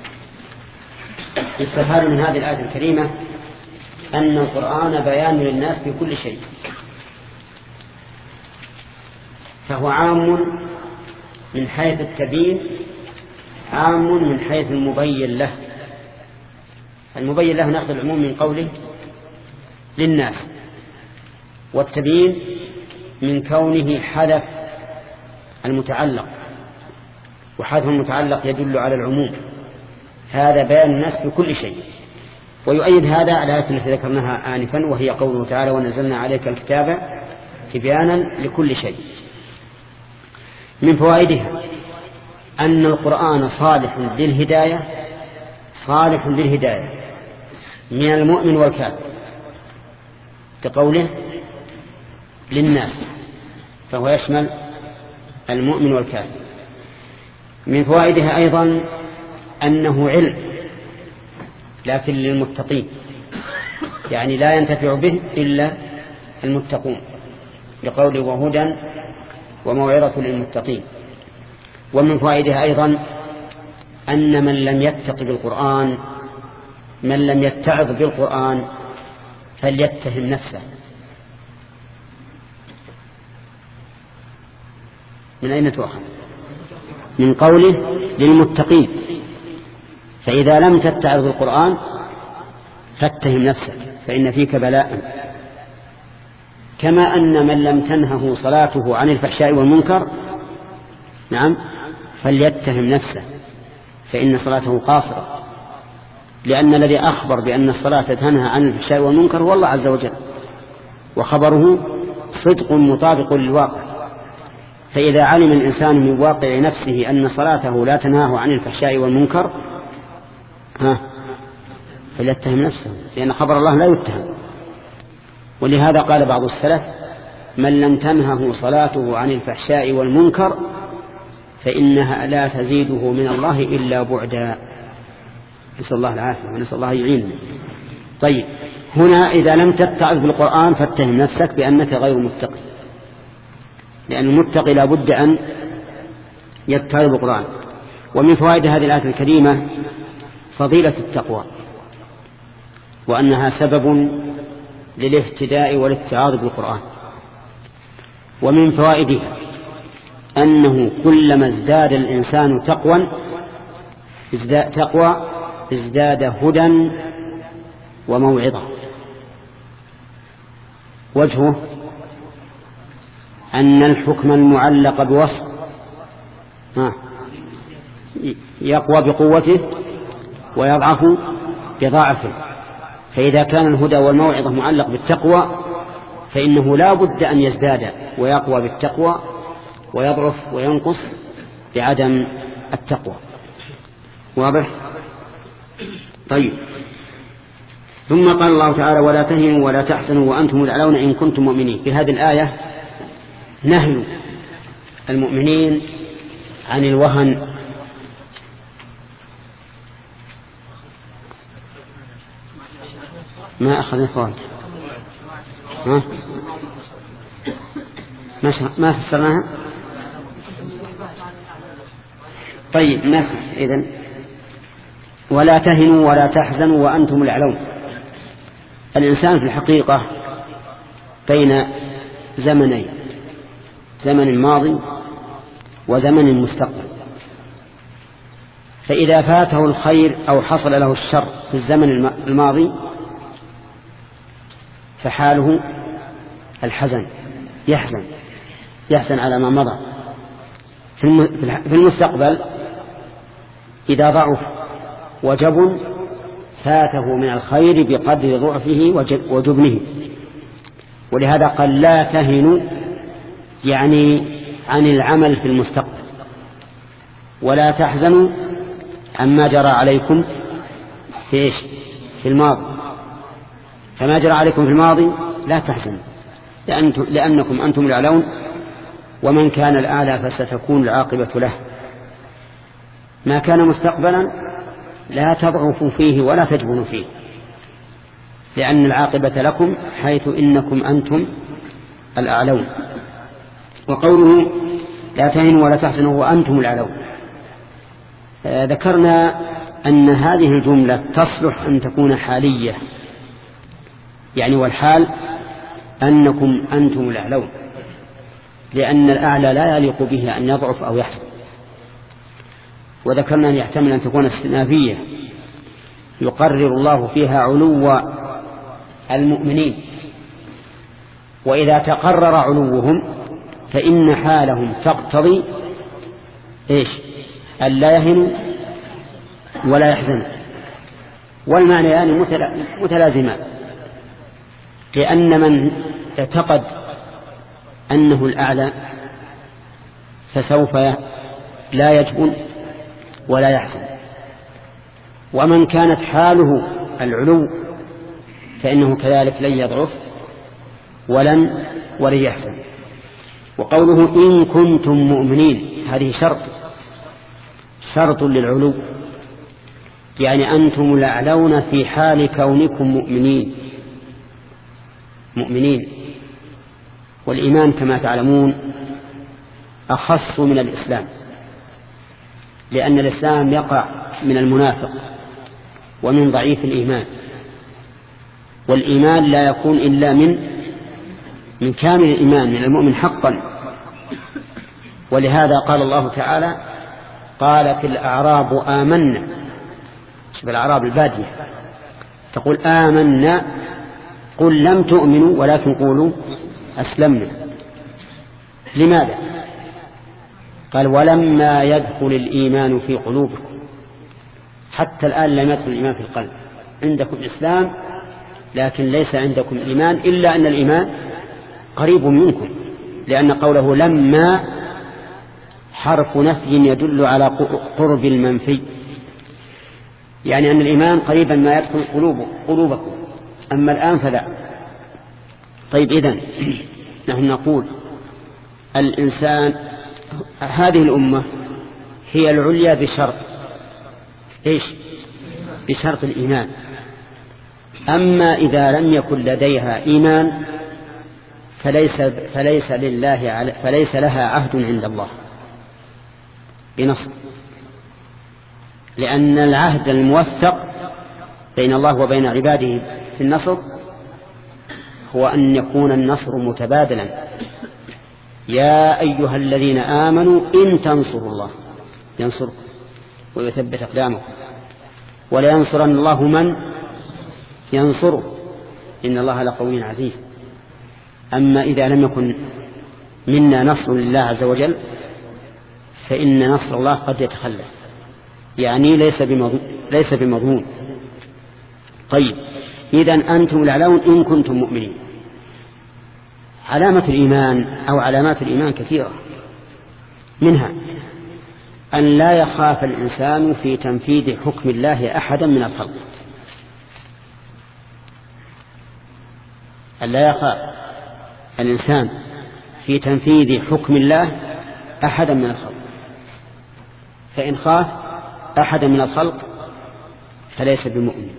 يستفاد من هذه الآية الكريمة أن القرآن بيان للناس في كل شيء، فهو عام من حيث التبيين، عام من حيث المبين له. المبين له نأخذ العموم من قوله للناس، والتبيين من كونه حذف المتعلق، وحذف المتعلق يدل على العموم. هذا بيان الناس في كل شيء. ويؤيد هذا الآية التي ذكرناها آنفا وهي قوله تعالى ونزلنا عليك الكتاب تبيانا لكل شيء. من فوائدها أن القرآن صالح للهداية، صالح للهداية من المؤمن والكافر كقوله للناس، فهو يشمل المؤمن والكافر. من فوائدها أيضا أنه علم لكن للمتقين، يعني لا ينتفع به إلا المتقون، لقوله وهدى وموعظة للمتقين. ومن فوائدها أيضا أن من لم يتق بالقرآن، من لم يتعظ بالقرآن فليتهم نفسه. من أين تؤخذ؟ من قوله للمتقين. فإذا لم تتعظ بالقرآن فاتهم نفسك فإن فيك بلاء. كما أن من لم تنهه صلاته عن الفحشاء والمنكر نعم فليتهم نفسه فإن صلاته قاصرة، لأن الذي أخبر بأن الصلاة تنهى عن الفحشاء والمنكر هو الله عز وجل، وخبره صدق مطابق للواقع. فإذا علم الإنسان من واقع نفسه أن صلاته لا تنهاه عن الفحشاء والمنكر ها فليتهم نفسه، لأن خبر الله لا يتهم. ولهذا قال بعض السلف: من لم تنهه صلاته عن الفحشاء والمنكر فإنها لا تزيده من الله إلا بعدا. نسأل الله العافية ونسأل الله يعيننا. طيب، هنا إذا لم تتعظ بالقرآن فاتهم نفسك بأنك غير متقي، لأن المتقي لا بد أن يتعظ بالقرآن. ومن فوائد هذه الآية الكريمة فضيلة التقوى، وأنها سبب للاهتداء والاتعاظ بالقرآن. ومن فوائدها أنه كلما ازداد الإنسان تقوى ازداد تقوى ازداد هدى وموعظة. وجهه أن الحكم المعلق بوصف يقوى بقوته ويضعف بضعفه، فإذا كان الهدى والموعظة معلق بالتقوى فإنه لا بد أن يزداد ويقوى بالتقوى ويضعف وينقص بعدم التقوى. واضح؟ طيب، ثم قال الله تعالى: ولا تهنوا ولا تحزنوا وأنتم الأعلون إن كنتم مؤمنين. في هذه الآية نهي المؤمنين عن الوهن ما أخذنا فوائد ها ما ما فسرناها. طيب نسمع إذن: ولا تهنوا ولا تحزنوا وأنتم الأعلون. الإنسان في الحقيقة بين زمنين: زمن ماضي وزمن مستقبل. فإذا فاته الخير أو حصل له الشر في الزمن الماضي فحاله الحزن، يحزن يحزن على ما مضى. في المستقبل إذا ضعف وجب فاته من الخير بقدر ضعفه وجبنه. ولهذا قال: لا تهنوا، يعني عن العمل في المستقبل، ولا تحزنوا عما جرى عليكم في إيش؟ في الماضي. فما جرى عليكم في الماضي لا تحزنوا، لأنكم أنتم الأعلون، ومن كان الأعلى فستكون العاقبة له. ما كان مستقبلا لا تضعفوا فيه ولا تجبنوا فيه، لأن العاقبة لكم حيث إنكم أنتم الأعلون. وقوله: لا تهنوا ولا تحزنوا وأنتم الأعلون، آه ذكرنا أن هذه الجملة تصلح أن تكون حالية، يعني والحال أنكم أنتم الأعلون، لأن الأعلى لا يليق به أن يضعف أو يحزن. وذكرنا أن يحتمل أن تكون استئنافية يقرر الله فيها علو المؤمنين، وإذا تقرر علوهم فإن حالهم تقتضي إيش؟ أن لا يهنوا ولا يحزنوا، والمعنيان متلازمان، لأن من اعتقد أنه الأعلى فسوف لا يجبن ولا يحزن، ومن كانت حاله العلو فإنه كذلك لن يضعف ولن ولن يحزن. وقوله: إن كنتم مؤمنين، هذه شرط شرط للعلو، يعني أنتم الأعلون في حال كونكم مؤمنين مؤمنين والإيمان كما تعلمون أخص من الإسلام، لأن الإسلام يقع من المنافق ومن ضعيف الإيمان، والإيمان لا يكون إلا من من كامل الإيمان، من المؤمن حقا. ولهذا قال الله تعالى: قالت الأعراب آمنا. شوف الأعراب البادية، تقول آمنا، قل لم تؤمنوا ولكن قولوا أسلمنا. لماذا؟ قال ولما يدخل الإيمان في قلوبكم. حتى الآن لم يدخل الإيمان في القلب، عندكم إسلام لكن ليس عندكم إيمان، إلا أن الإيمان قريب منكم، لأن قوله لما حرف نفي يدل على قرب المنفي، يعني أن الإيمان قريبا ما يدخل قلوبكم، أما الآن فلا. طيب إذن نحن نقول الإنسان هذه الأمة هي العليا بشرط إيش؟ بشرط الإيمان. أما إذا لم يكن لديها إيمان فليس, فليس, لله فليس لها عهد عند الله بنصر، لأن العهد الموثق بين الله وبين عباده في النصر هو أن يكون النصر متبادلا. يا أيها الذين آمنوا إن تنصروا الله ينصركم ويثبت أقدامكم ولينصرن الله من ينصره إن الله لقوي عزيز. أما إذا لم يكن منا نصر لله عز وجل فإن نصر الله قد يتخلف، يعني ليس بمضمون, ليس بمضمون. طيب إذن أنتم الأعلون إن كنتم مؤمنين. علامة الإيمان أو علامات الإيمان كثيرة، منها أن لا يخاف الإنسان في تنفيذ حكم الله أحدا من الخلق، أن لا يخاف الإنسان في تنفيذ حكم الله أحدا من الخلق، فإن خاف أحدا من الخلق فليس بمؤمن.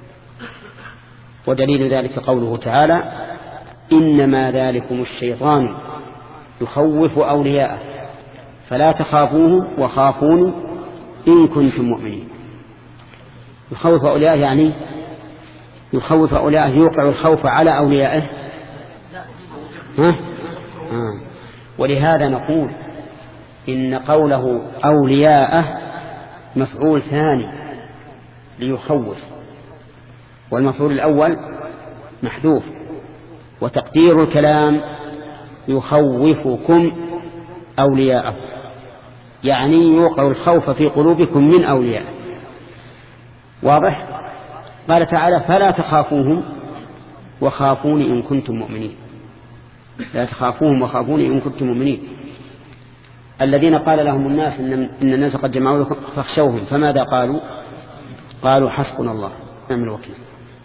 ودليل ذلك قوله تعالى إنما ذلكم الشيطان يخوف أولياءه فلا تخافوه وخافون إن كنتم مؤمنين. يخوف أولياءه يعني يخوف أولياءه يوقع الخوف على أوليائه. ها؟ آه. ولهذا نقول إن قوله أولياءه مفعول ثاني ليخوف، والمفعول الأول محذوف، وتقدير الكلام يخوفكم أولياءه، يعني يوقع الخوف في قلوبكم من أولياء. واضح؟ قال تعالى فلا تخافوهم وخافون إن كنتم مؤمنين. لا تخافوهم وخافون إن كنتم مؤمنين. الذين قال لهم الناس إن, إن الناس قد جمعوا لكم فاخشوهم، فماذا قالوا؟ قالوا حسبنا الله نعم الوكيل.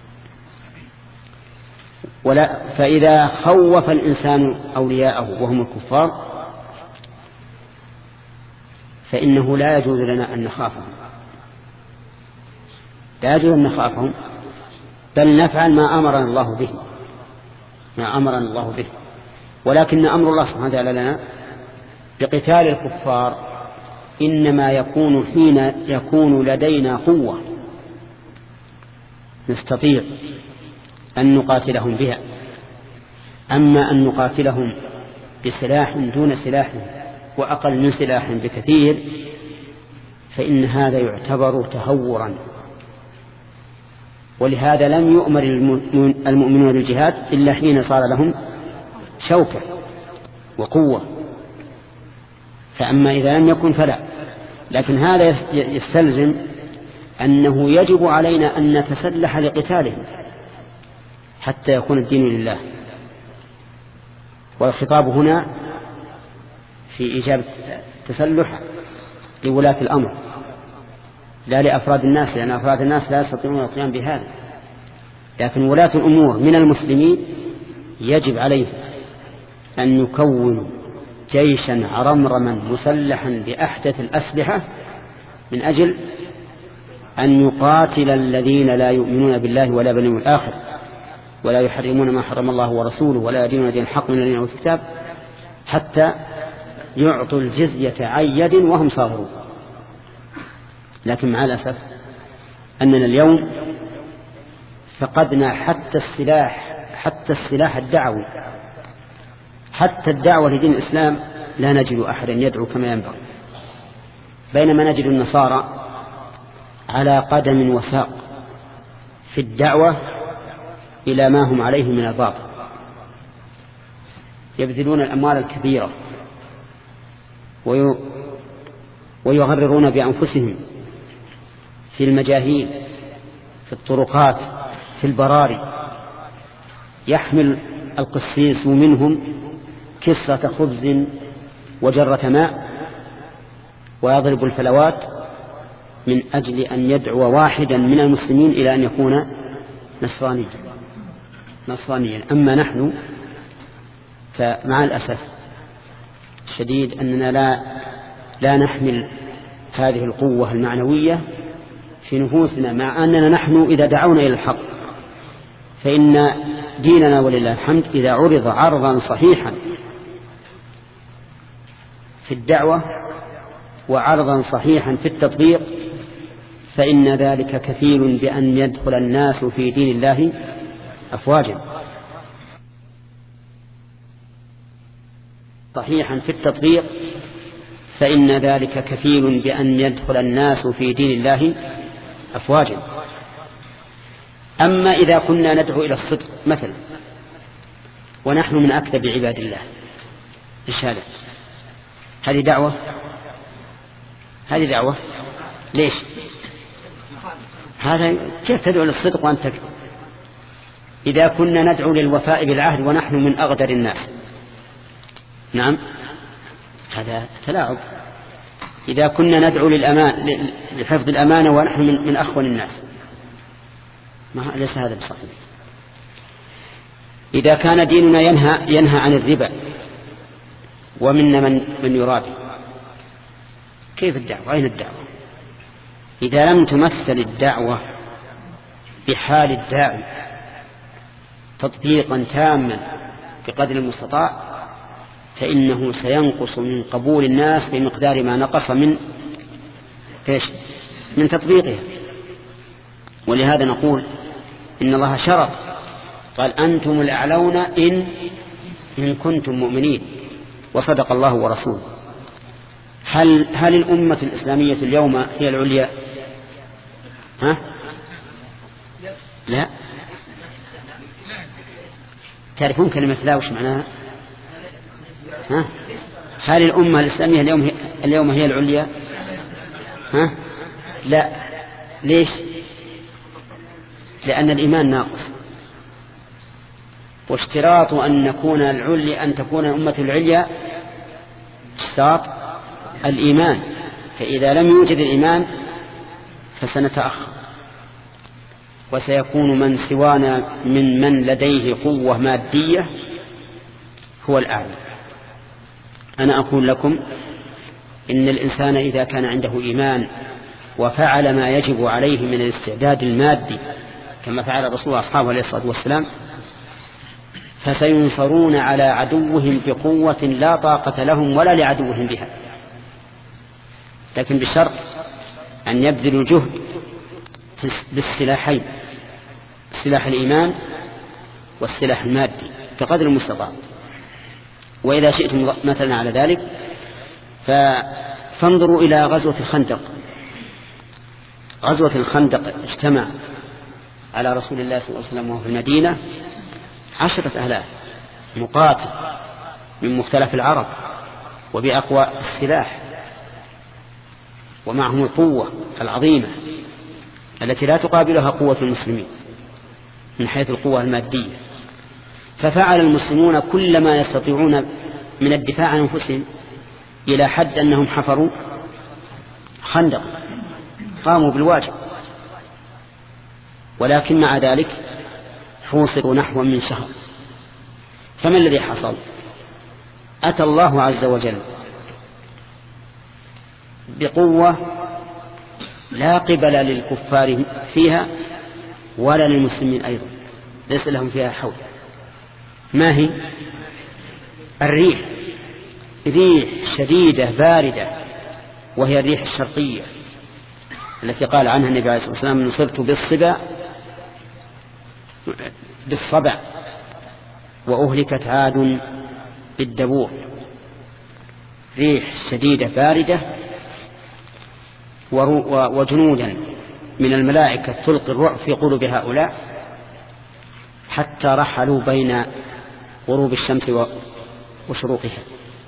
ولا فإذا خوف الإنسان أولياءه وهم الكفار فإنه لا يجوز لنا أن نخافهم، لا يجوز أن نخافهم، بل نفعل ما أمرنا الله به، ما أمرنا الله به. ولكن أمر الله سبحانه وتعالى لنا بقتال الكفار إنما يكون حين يكون لدينا قوة نستطيع أن نقاتلهم بها. أما أن نقاتلهم بسلاح دون سلاح وأقل من سلاح بكثير فإن هذا يعتبر تهورا. ولهذا لم يؤمر المؤمنون بالجهاد إلا حين صار لهم شوكة وقوة، فأما إذا لم يكن فلا. لكن هذا يستلزم أنه يجب علينا أن نتسلح لقتالهم حتى يكون الدين لله. والخطاب هنا في إجابة التسلح لولاة الأمر لا لأفراد الناس، لأن أفراد الناس لا يستطيعون القيام بهذا، لكن ولاة الأمور من المسلمين يجب عليه أن يكونوا جيشا عرمرما مسلحا بأحدث الأسلحة من أجل أن يقاتل الذين لا يؤمنون بالله ولا باليوم الآخر ولا يحرمون ما حرم الله ورسوله ولا يدينون دين الحق من الذين أوتوا الكتاب حتى يعطوا الجزية عن يد وهم صاغرون. لكن مع الأسف أننا اليوم فقدنا حتى السلاح حتى السلاح الدعوي، حتى الدعوة لدين الإسلام لا نجد أحدا يدعو كما ينبغي، بينما نجد النصارى على قدم وساق في الدعوة إلى ما هم عليه من الباطل، يبذلون الأموال الكبيرة ويغررون بأنفسهم في المجاهيل، في الطرقات، في البراري. يحمل القسيس منهم كسرة خبز وجرة ماء ويضرب الفلوات من أجل أن يدعو واحدا من المسلمين إلى أن يكون نصرانيا نصرانيا أما نحن فمع الأسف الشديد أننا لا لا نحمل هذه القوة المعنوية في نفوسنا، مع أننا نحن إذا دعونا إلى الحق فإن ديننا ولله الحمد إذا عرض عرضا صحيحا في الدعوة وعرضا صحيحا في التطبيق فإن ذلك كثير بأن يدخل الناس في دين الله أفواجا. صحيحا في التطبيق فإن ذلك كثير بأن يدخل الناس في دين الله أفواجا. أما إذا كنا ندعو إلى الصدق مثلا ونحن من أكذب عباد الله، إيش هذا؟ هذه دعوة؟ هذه دعوة؟ ليش؟ هذا كيف تدعو للصدق وأنت تكذب؟ إذا كنا ندعو للوفاء بالعهد ونحن من أغدر الناس، نعم هذا تلاعب. إذا كنا ندعو للأمان لحفظ الأمانة ونحن من, من أخون الناس، ما ليس هذا بصحيح. إذا كان ديننا ينهى, ينهى عن الربا ومنا من, من يرابي، كيف الدعوة؟ أين الدعوة؟ إذا لم تمثل الدعوة بحال الداعي تطبيقا تاما بقدر المستطاع فإنه سينقص من قبول الناس بمقدار ما نقص من إيش؟ من تطبيقها. ولهذا نقول إن الله شرط، قال أنتم الأعلون إن إن كنتم مؤمنين، وصدق الله ورسوله. هل هل الأمة الإسلامية اليوم هي العليا؟ ها؟ لا. تعرفون كلمة لا وش معناها؟ ها؟ هل الأمة الإسلامية اليوم هي, اليوم هي العليا؟ ها؟ لا. ليش؟ لأن الإيمان ناقص، واشتراط أن نكون العليا أن تكون الأمة العليا اشتراط الإيمان، فإذا لم يوجد الإيمان فسنتأخر وسيكون من سوانا من من لديه قوة مادية هو الأعلى. أنا أقول لكم إن الإنسان إذا كان عنده إيمان وفعل ما يجب عليه من الاستعداد المادي كما فعل الرسول وأصحابه عليه الصلاة والسلام فسينصرون على عدوهم بقوة لا طاقة لهم ولا لعدوهم بها، لكن بشرط أن يبذلوا جهد بالسلاحين، سلاح الإيمان والسلاح المادي بقدر المستطاع. وإذا شئتم مثلا على ذلك فانظروا إلى غزوة الخندق. غزوة الخندق اجتمع على رسول الله صلى الله عليه وسلم وهو في المدينة عشرة آلاف مقاتل من مختلف العرب وبأقوى السلاح، ومعهم القوة العظيمة التي لا تقابلها قوة المسلمين من حيث القوة المادية. ففعل المسلمون كل ما يستطيعون من الدفاع عن أنفسهم إلى حد أنهم حفروا خندق، قاموا بالواجب، ولكن مع ذلك حوصروا نحو من شهر. فما الذي حصل؟ أتى الله عز وجل بقوة لا قبل للكفار فيها ولا للمسلمين أيضا، ليس لهم فيها حول. ما هي؟ الريح، ريح شديدة باردة، وهي الريح الشرقية التي قال عنها النبي عليه الصلاة والسلام نصرت بالصبا بالصبع وأهلكت عاد بالدبور. ريح شديدة باردة وجنودا من الملائكة تلقي الرعب في قلوب هؤلاء حتى رحلوا بين غروب الشمس وشروقها.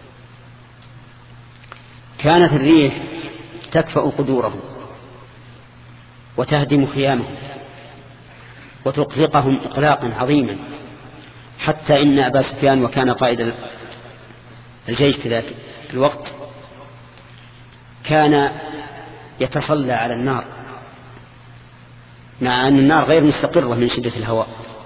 كانت الريح تكفأ قدورهم وتهدم خيامهم وتقلقهم إقلاقا عظيما، حتى إن أبا سفيان وكان قائد الجيش في ذاك الوقت كان يتصلى على النار، مع أن النار غير مستقرة من شدة الهواء.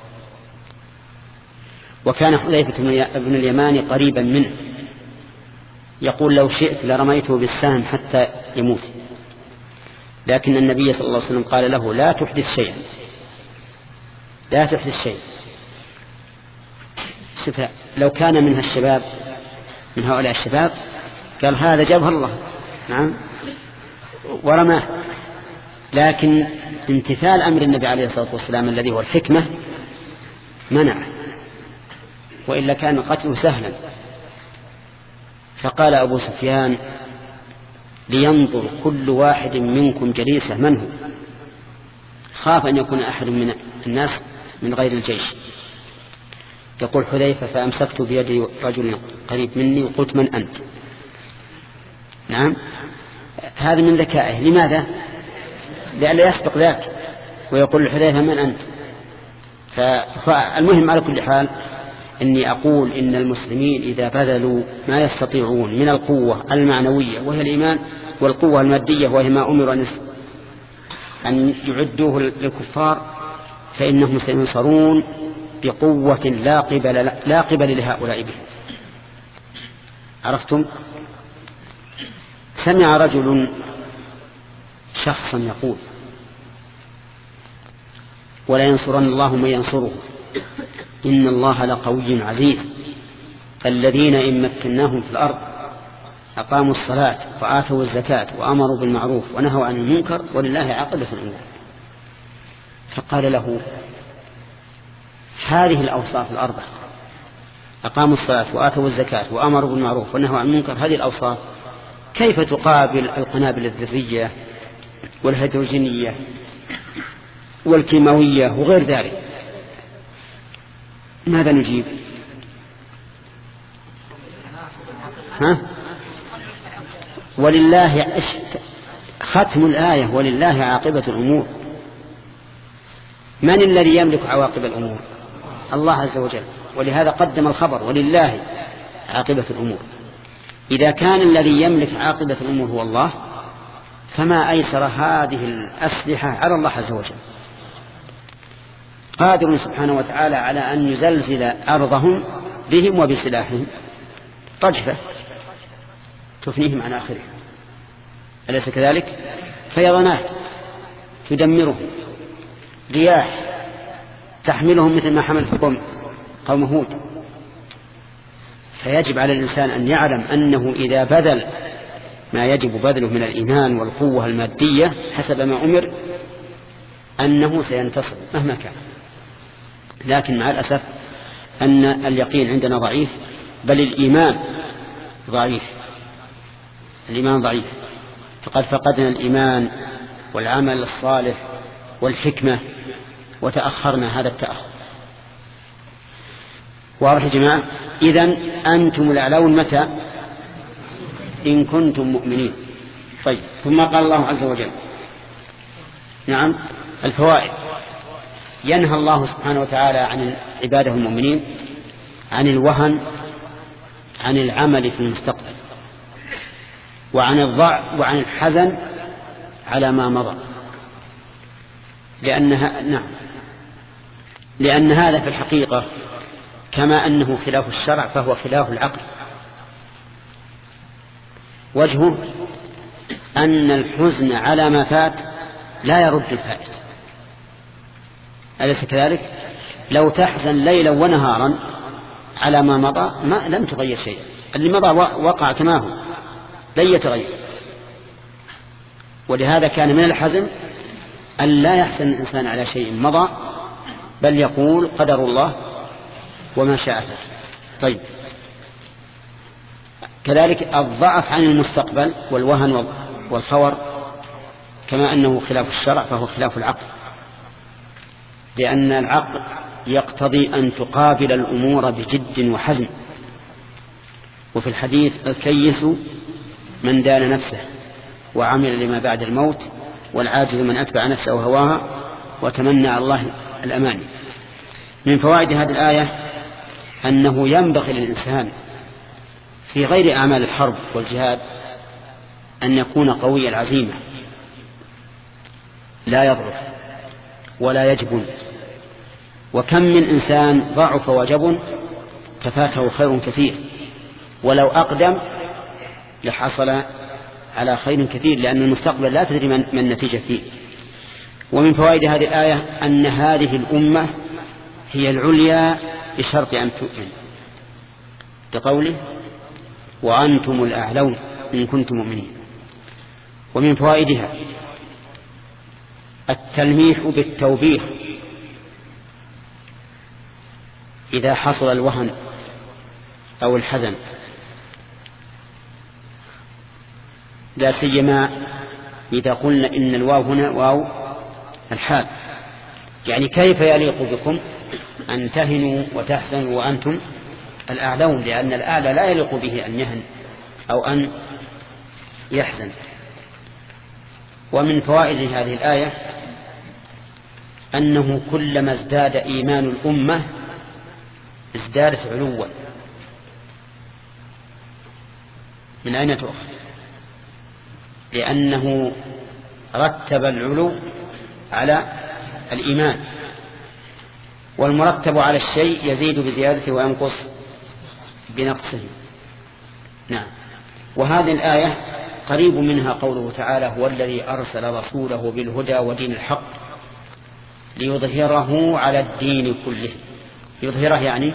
وكان حذيفة بن اليمان قريبا منه يقول لو شئت لرميته بالسهم حتى يموت، لكن النبي صلى الله عليه وسلم قال له لا تحدث شيئا، لا تحدث شيئا. لو كان منها الشباب من هؤلاء الشباب قال هذا جبه الله، نعم، ورماه. لكن امتثال أمر النبي عليه الصلاة والسلام الذي هو الحكمة منع، وإلا كان قتله سهلا. فقال أبو سفيان لينظر كل واحد منكم جليسه من هو، خاف أن يكون أحد من الناس من غير الجيش. يقول حذيفة فأمسكت بيد رجل قريب مني وقلت من أنت؟ نعم، هذا من ذكائه. لماذا؟ لئلا يسبق ذاك ويقول لحذيفة من أنت. فالمهم على كل حال إني أقول إن المسلمين إذا بذلوا ما يستطيعون من القوة المعنوية وهي الإيمان، والقوة المادية وهي ما أمر أن يعدوه للكفار، فإنهم سينصرون بقوة لا قبل, لا قبل لهؤلاء به. عرفتم؟ سمع رجل شخصا يقول ولا ينصرن الله من ينصره إن الله لقوي عزيز، الذين إن مكناهم في الأرض أقاموا الصلاة وآتوا الزكاة وأمروا بالمعروف ونهوا عن المنكر ولله عاقبة الأمور. فقال له هذه الأوصاف الأربعة، أقاموا الصلاة وآتوا الزكاة وأمروا بالمعروف ونهوا عن المنكر، هذه الأوصاف كيف تقابل القنابل الذرية والهيدروجينية والكيماوية وغير ذلك؟ ماذا نجيب؟ ها؟ ولله ختم الآية ولله عاقبة الأمور. من الذي يملك عواقب الأمور؟ الله عز وجل، ولهذا قدم الخبر ولله عاقبة الأمور. إذا كان الذي يملك عاقبة الأمور هو الله، فما أيسر هذه الأسلحة على الله عز وجل، قادر سبحانه وتعالى على أن يزلزل أرضهم بهم وبسلاحهم رجفة تفنيهم عن آخرهم، أليس كذلك؟ فيضانات تدمرهم، رياح تحملهم مثل ما حملت قوم قوم هود. فيجب على الإنسان أن يعلم أنه إذا بذل ما يجب بذله من الإيمان والقوة المادية حسب ما أمر أنه سينتصر مهما كان. لكن مع الأسف أن اليقين عندنا ضعيف، بل الإيمان ضعيف، الإيمان ضعيف، فقد فقدنا الإيمان والعمل الصالح والحكمة وتأخرنا هذا التأخر. واضح يا جماعة؟ إذن أنتم الأعلون متى؟ إن كنتم مؤمنين. طيب، ثم قال الله عز وجل نعم الفوائد. ينهى الله سبحانه وتعالى عن عباده المؤمنين عن الوهن، عن العمل في المستقبل، وعن الضعف وعن الحزن على ما مضى، لأنها نعم لأن هذا في الحقيقة كما أنه خلاف الشرع فهو خلاف العقل. وجهه أن الحزن على ما فات لا يرد الفائت، أليس كذلك؟ لو تحزن ليلا ونهارا على ما مضى ما لم تغير شيئا، اللي مضى وقع كما هو لن يتغير. ولهذا كان من الحزن أن لا يحزن الإنسان على شيء مضى، بل يقول قدر الله وما شاء فعل. طيب، كذلك الضعف عن المستقبل والوهن والخور كما أنه خلاف الشرع فهو خلاف العقل، لأن العقل يقتضي أن تقابل الأمور بجد وحزم. وفي الحديث الكيس من دان نفسه وعمل لما بعد الموت، والعاجز من أتبع نفسه وهواها وتمنى على الله الأماني. من فوائد هذه الآية أنه ينبغي للإنسان في غير أعمال الحرب والجهاد أن يكون قوي العزيمة، لا يضعف ولا يجبن. وكم من إنسان ضعف وجبن كفاته خير كثير، ولو أقدم لحصل على خير كثير، لأن المستقبل لا تدري من, من النتيجة فيه. ومن فوائد هذه الآية أن هذه الأمة هي العليا بشرط أن تؤمن، بقوله وأنتم الأعلون إن كنتم مؤمنين. ومن فوائدها التلميح بالتوبيخ إذا حصل الوهن أو الحزن، لا سيما إذا قلنا إن الواو هنا واو الحال، يعني كيف يليق بكم أن تهنوا وتحزنوا وأنتم الأعلون، لأن الأعلى لا يليق به أن يهن أو أن يحزن. ومن فوائد هذه الآية أنه كلما ازداد إيمان الأمة ازدادت علوا. من أين تؤخذ؟ لأنه رتب العلو على الإيمان، والمرتب على الشيء يزيد بزيادته وينقص بنقصه. نعم. وهذه الآية قريب منها قوله تعالى هو الذي أرسل رسوله بالهدى ودين الحق ليظهره على الدين كله. يظهره يعني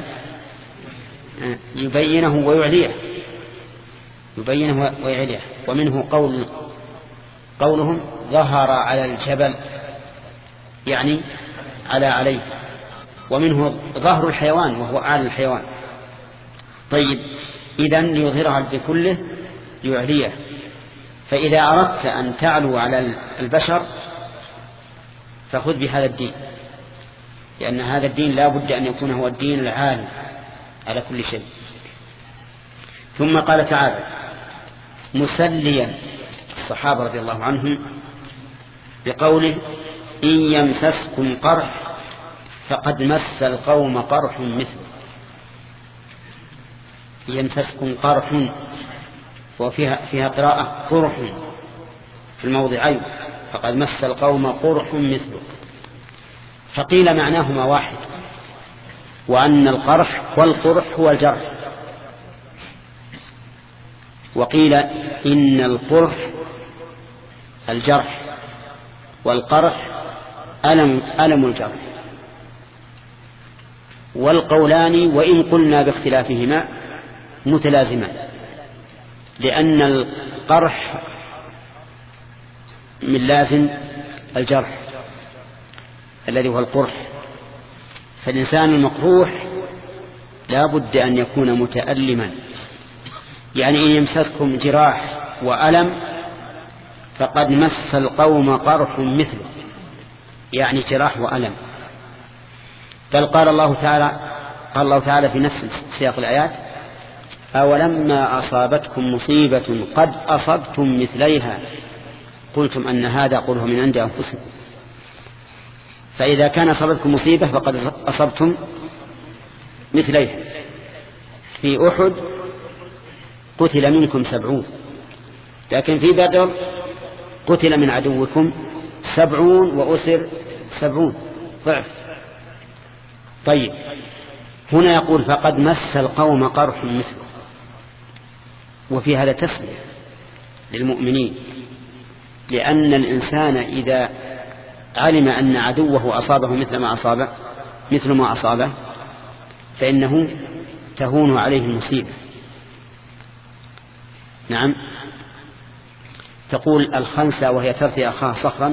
يبينه ويعليه، يبينه ويعليه. ومنه قول قولهم ظهر على الجبل يعني على عليه، ومنه ظهر الحيوان وهو أعلى الحيوان. طيب إذن ليظهره على الدين كله يعليه. فإذا أردت أن تعلو على البشر فخذ بهذا الدين، لأن هذا الدين لا بد أن يكون هو الدين العالي على كل شيء. ثم قال تعالى مسليا الصحابة رضي الله عنهم بقوله إن يمسسكم قرح فقد مس القوم قرح مثله. يمسسكم قرح، وفيها فيها قراءة قرح في الموضعين، فقد مس القوم قرح مثله. فقيل معناهما واحد، وأن القرح والقرح هو الجرح، وقيل إن القرح الجرح والقرح ألم, ألم الجرح. والقولان وإن قلنا باختلافهما متلازمان، لأن القرح من لازم الجرح الذي هو القرح. فالإنسان المقروح لا بد أن يكون متألما، يعني إن يمسسكم جراح وألم فقد مس القوم قرح مثله، يعني جراح وألم. بل قال الله تعالى قال الله تعالى في نفس سياق الآيات أولما أصابتكم مصيبة قد أصبتم مثليها قلتم أن هذا قوله من عند أنفسكم. فإذا كان أصابتكم مصيبة فقد أصبتم مثليها. في أحد قتل منكم سبعون، لكن في بدر قتل من عدوكم سبعون وأسر سبعون ضعف. طيب هنا يقول فقد مس القوم قرح مثله، وفي هذا تسلية للمؤمنين، لأن الإنسان إذا علم أن عدوه أصابه مثل ما أصابه مثل ما أصابه فإنه تهون عليه المصيبة. نعم. تقول الخنسة وهي ترثي أخاها صخرا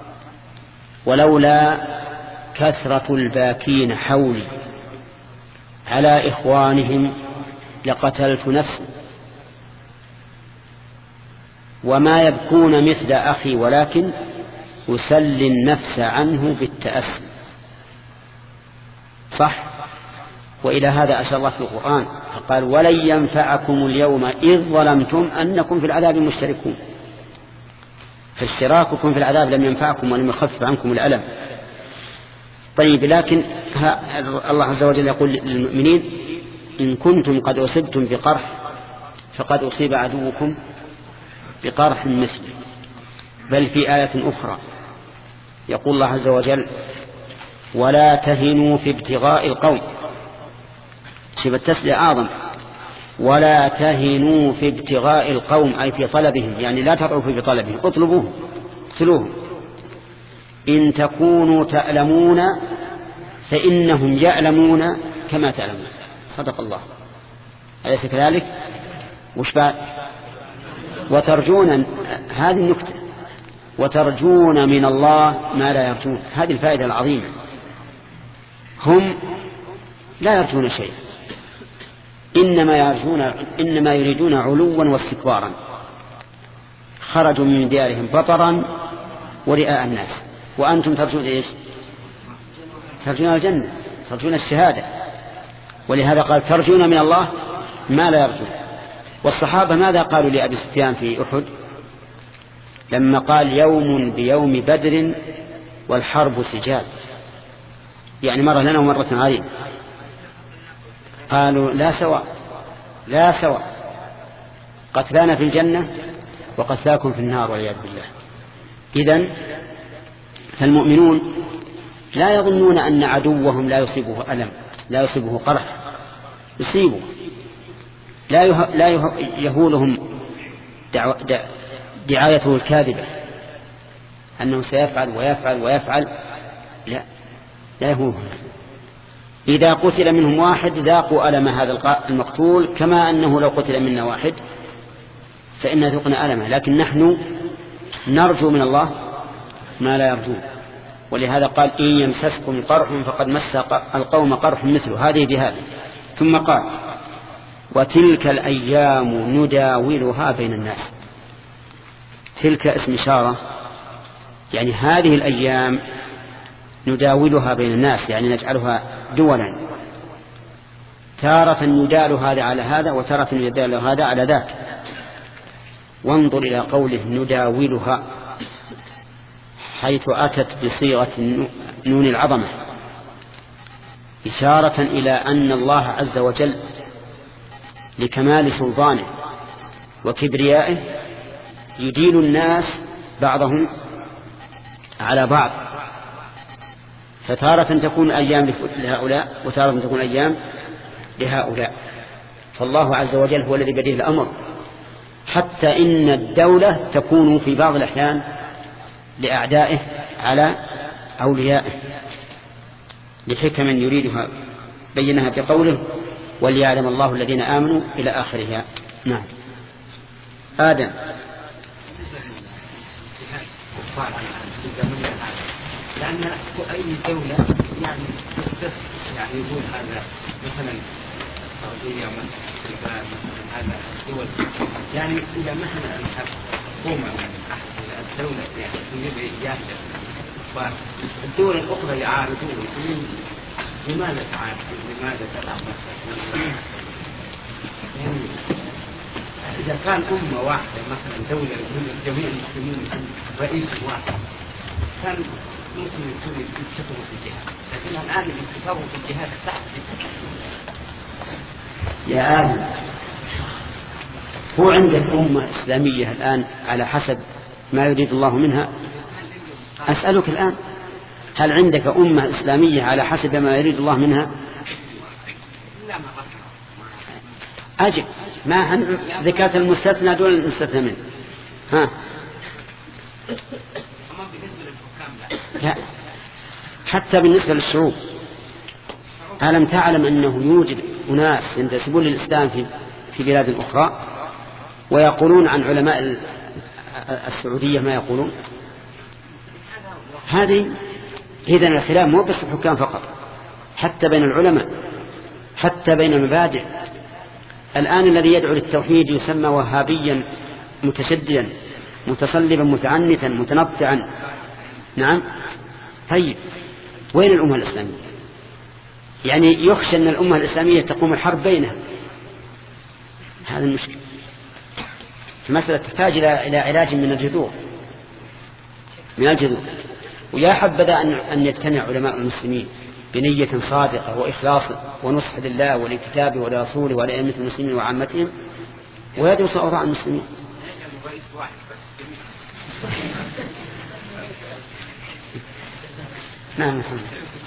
ولولا كثرة الباكين حولي على إخوانهم لقتلت نفسي وما يبكون مثل أخي ولكن أسلي النفس عنه بالتأسي. صح؟ وإلى هذا أشار الله في القرآن فقال ولن ينفعكم اليوم إذ ظلمتم أنكم في العذاب مشتركون. فاشتراككم في العذاب لم ينفعكم ولم يخفف عنكم الألم. طيب لكن الله عز وجل يقول للمؤمنين إن كنتم قد أصبتم بقرح فقد أصيب عدوكم بقرح مثله. بل في آية أخرى يقول الله عز وجل ولا تهنوا في ابتغاء القوم. شبه التسلية أعظم. ولا تهنوا في ابتغاء القوم أي في طلبهم، يعني لا تضعفوا في طلبهم، اطلبوهم اقتلوهم. إن تكونوا تألمون فإنهم يألمون كما تألمون. صدق الله. أليس كذلك؟ وش بعد؟ وترجون، هذه النكتة، وترجون من الله ما لا يرجون. هذه الفائدة العظيمة. هم لا يرجون شيئا، إنما يرجون إنما يريدون علوا واستكبارا. خرجوا من ديارهم بطرا ورئاء الناس، وأنتم ترجون إيش؟ ترجون الجنة، ترجون الشهادة. ولهذا قال ترجون من الله ما لا يرجون. والصحابة ماذا قالوا لأبي سفيان في أحد لما قال يوم بيوم بدر والحرب سجال، يعني مرة لنا ومرة علينا؟ قالوا لا سواء، لا سواء، قتلانا في الجنة وقتلاكم في النار والعياذ بالله. إذن فالمؤمنون لا يظنون أن عدوهم لا يصيبه ألم، لا يصيبه قرح، يصيبه. لا يه... لا يه... يهولهم دعو... دع... دعايته الكاذبة أنه سيفعل ويفعل ويفعل، لا لا يهولهم. إذا قتل منهم واحد ذاقوا ألم هذا المقتول كما أنه لو قتل منا واحد فإن ذقنا ألمه. لكن نحن نرجو من الله ما لا يرجون. ولهذا قال إن يمسسكم قرح فقد مس القوم قرح مثله، هذه بهذه. ثم قال وتلك الأيام نداولها بين الناس. تلك اسم إشارة، يعني هذه الأيام نداولها بين الناس، يعني نجعلها دولا، تارة يدال هذا على هذا وتارة يدال هذا على ذاك. وانظر إلى قوله نداولها حيث أتت بصيغة نون العظمة، إشارة إلى أن الله عز وجل لكمال سلطانه وكبريائه يدين الناس بعضهم على بعض، فتارة تكون أيام لهؤلاء وتارة تكون أيام لهؤلاء. فالله عز وجل هو الذي بيده الأمر، حتى إن الدولة تكون في بعض الأحيان لأعدائه على أوليائه لحكم يريدها بينها بقوله وليعلم الله الذين آمنوا إلى آخرها. نعم. آدم. لأن أي دولة يعني يعني يقول هذا مثلا السعودية مثلا هذا الدول، يعني إذا مثلا الحكومة يعني الدولة يعني تجيب جاهزة، والدول الأخرى يعارضون يقولون لماذا تعارض؟ لماذا تلعب؟ يعني إذا كان أمة واحدة مثلا دولة جميع المسلمين رئيس واحد كان ممكن يكون يتفقوا في الجهاد، لكن الآن يتفقوا في الجهاد صعب. يا آدم، هو عندك أمة إسلامية الآن على حسب ما يريد الله منها؟ أسألك الآن، هل عندك أمة إسلامية على حسب ما يريد الله منها؟ أجب، ما عن ذكاة المستثنى دون المستثنى منه. ها؟ لا، حتى بالنسبة للشعوب. ألم تعلم أنه يوجد أناس ينتسبون للإسلام في في بلاد أخرى ويقولون عن علماء السعودية ما يقولون؟ هذه إذن الخلاف مو بس الحكام فقط، حتى بين العلماء، حتى بين المبادئ. الآن الذي يدعو للتوحيد يسمى وهابيا متشددا متصلبا متعنتا متنطعا، نعم. طيب وين الأمة الإسلامية؟ يعني يخشى أن الأمة الإسلامية تقوم الحرب بينها، هذا المشكلة. المسألة تحتاج إلى علاج من الجذور، من الجذور. ويا حبذا أن يجتمع علماء المسلمين بنية صادقة وإخلاص ونصح لله ولكتابه ولرسوله ولأئمة المسلمين وعامتهم، ويدرسوا أوضاع المسلمين. نعم محمد.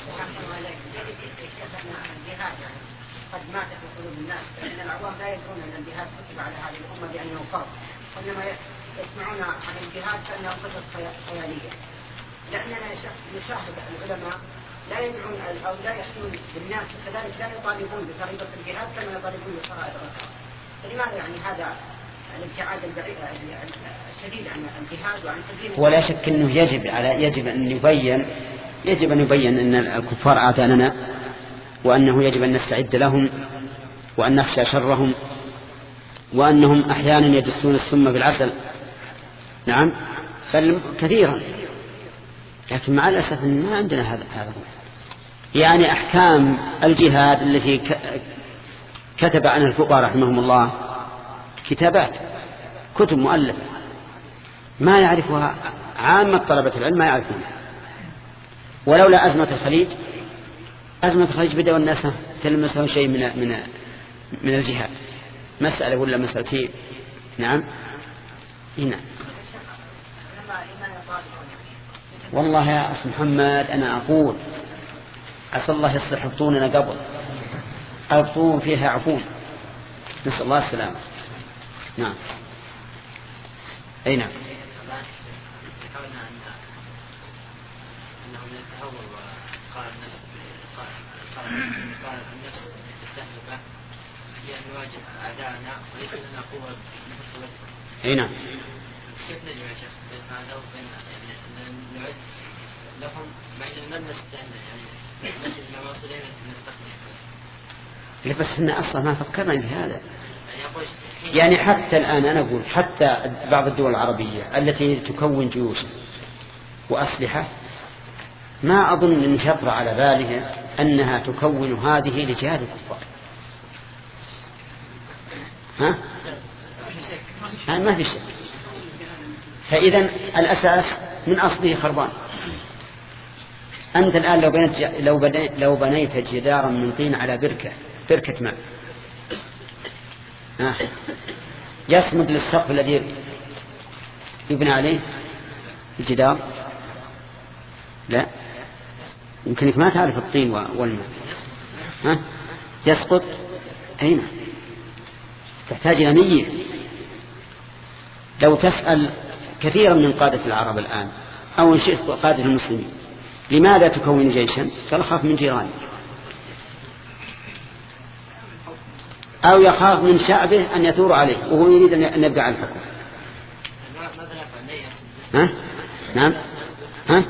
قد مات في قلوب الناس، لأن العوام لا يدرون أن الجهاد كتب على هذه الأمة بأنه فرض، وإنما يسمعون عن الجهاد كأنه قصص خيالية. لأننا نشاهد العلماء لا يدعون أو لا يحكمون بالناس، كذلك لا يطالبون بفريضة الجهاد كما يطالبون بفرائض الركعة. فلماذا يعني هذا الابتعاد الشديد عن الجهاد وعن تدين؟ ولا شك أنه يجب على يجب أن يبين يجب أن يبين أن الكفار أعداءنا، وأنه يجب أن نستعد لهم وأن نخشى شرهم، وأنهم أحيانا يدسون السم بالعسل. نعم بل كثيرا، لكن مع الأسف ما عندنا هذا هذا يعني أحكام الجهاد التي كتب عنها الفقهاء رحمهم الله كتابات، كتب مؤلفة ما يعرفها عامة طلبة العلم، ما يعرفونها. ولولا أزمة الخليج، أزمة الخليج بدأوا الناس تلمسوا شيء من من من الجهاد، مسألة ولا مسألتين. نعم هنا. والله يا أخي محمد أنا أقول عسى الله يصلح بطوننا قبل البطون فيها عفون، نسأل الله السلامة. نعم أي نعم. أي نعم. كيف نجمع يا شيخ بين هذا وبين يعني نعد لهم بين الناس يعني مثل ما وصلنا نستخدم. بس إحنا أصلا ما فكرنا بهذا. يعني حتى الآن أنا أقول حتى بعض الدول العربية التي تكون جيوش وأسلحة ما أظن أن يخطر على بالها أنها تكون هذه لجهاد الكفار. ها؟ ها ما في شيء. فإذا الأساس من أصله خربان. أنت الآن لو بنيت لو بنيت لو بنيت جدارا من طين على بركة بركة ماء ها يصمد للسقف الذي يبنى عليه الجدار؟ لا، يمكنك ما تعرف الطين والماء ها يسقط. أين تحتاج إلى نية. لو تسأل كثيرا من قادة العرب الآن أو إن شئت قادة المسلمين لماذا تكون جيشا؟ فالخاف من جيرانه أو يخاف من شعبه أن يثور عليه وهو يريد أن يبقى على الحكم. ها؟ نعم ها؟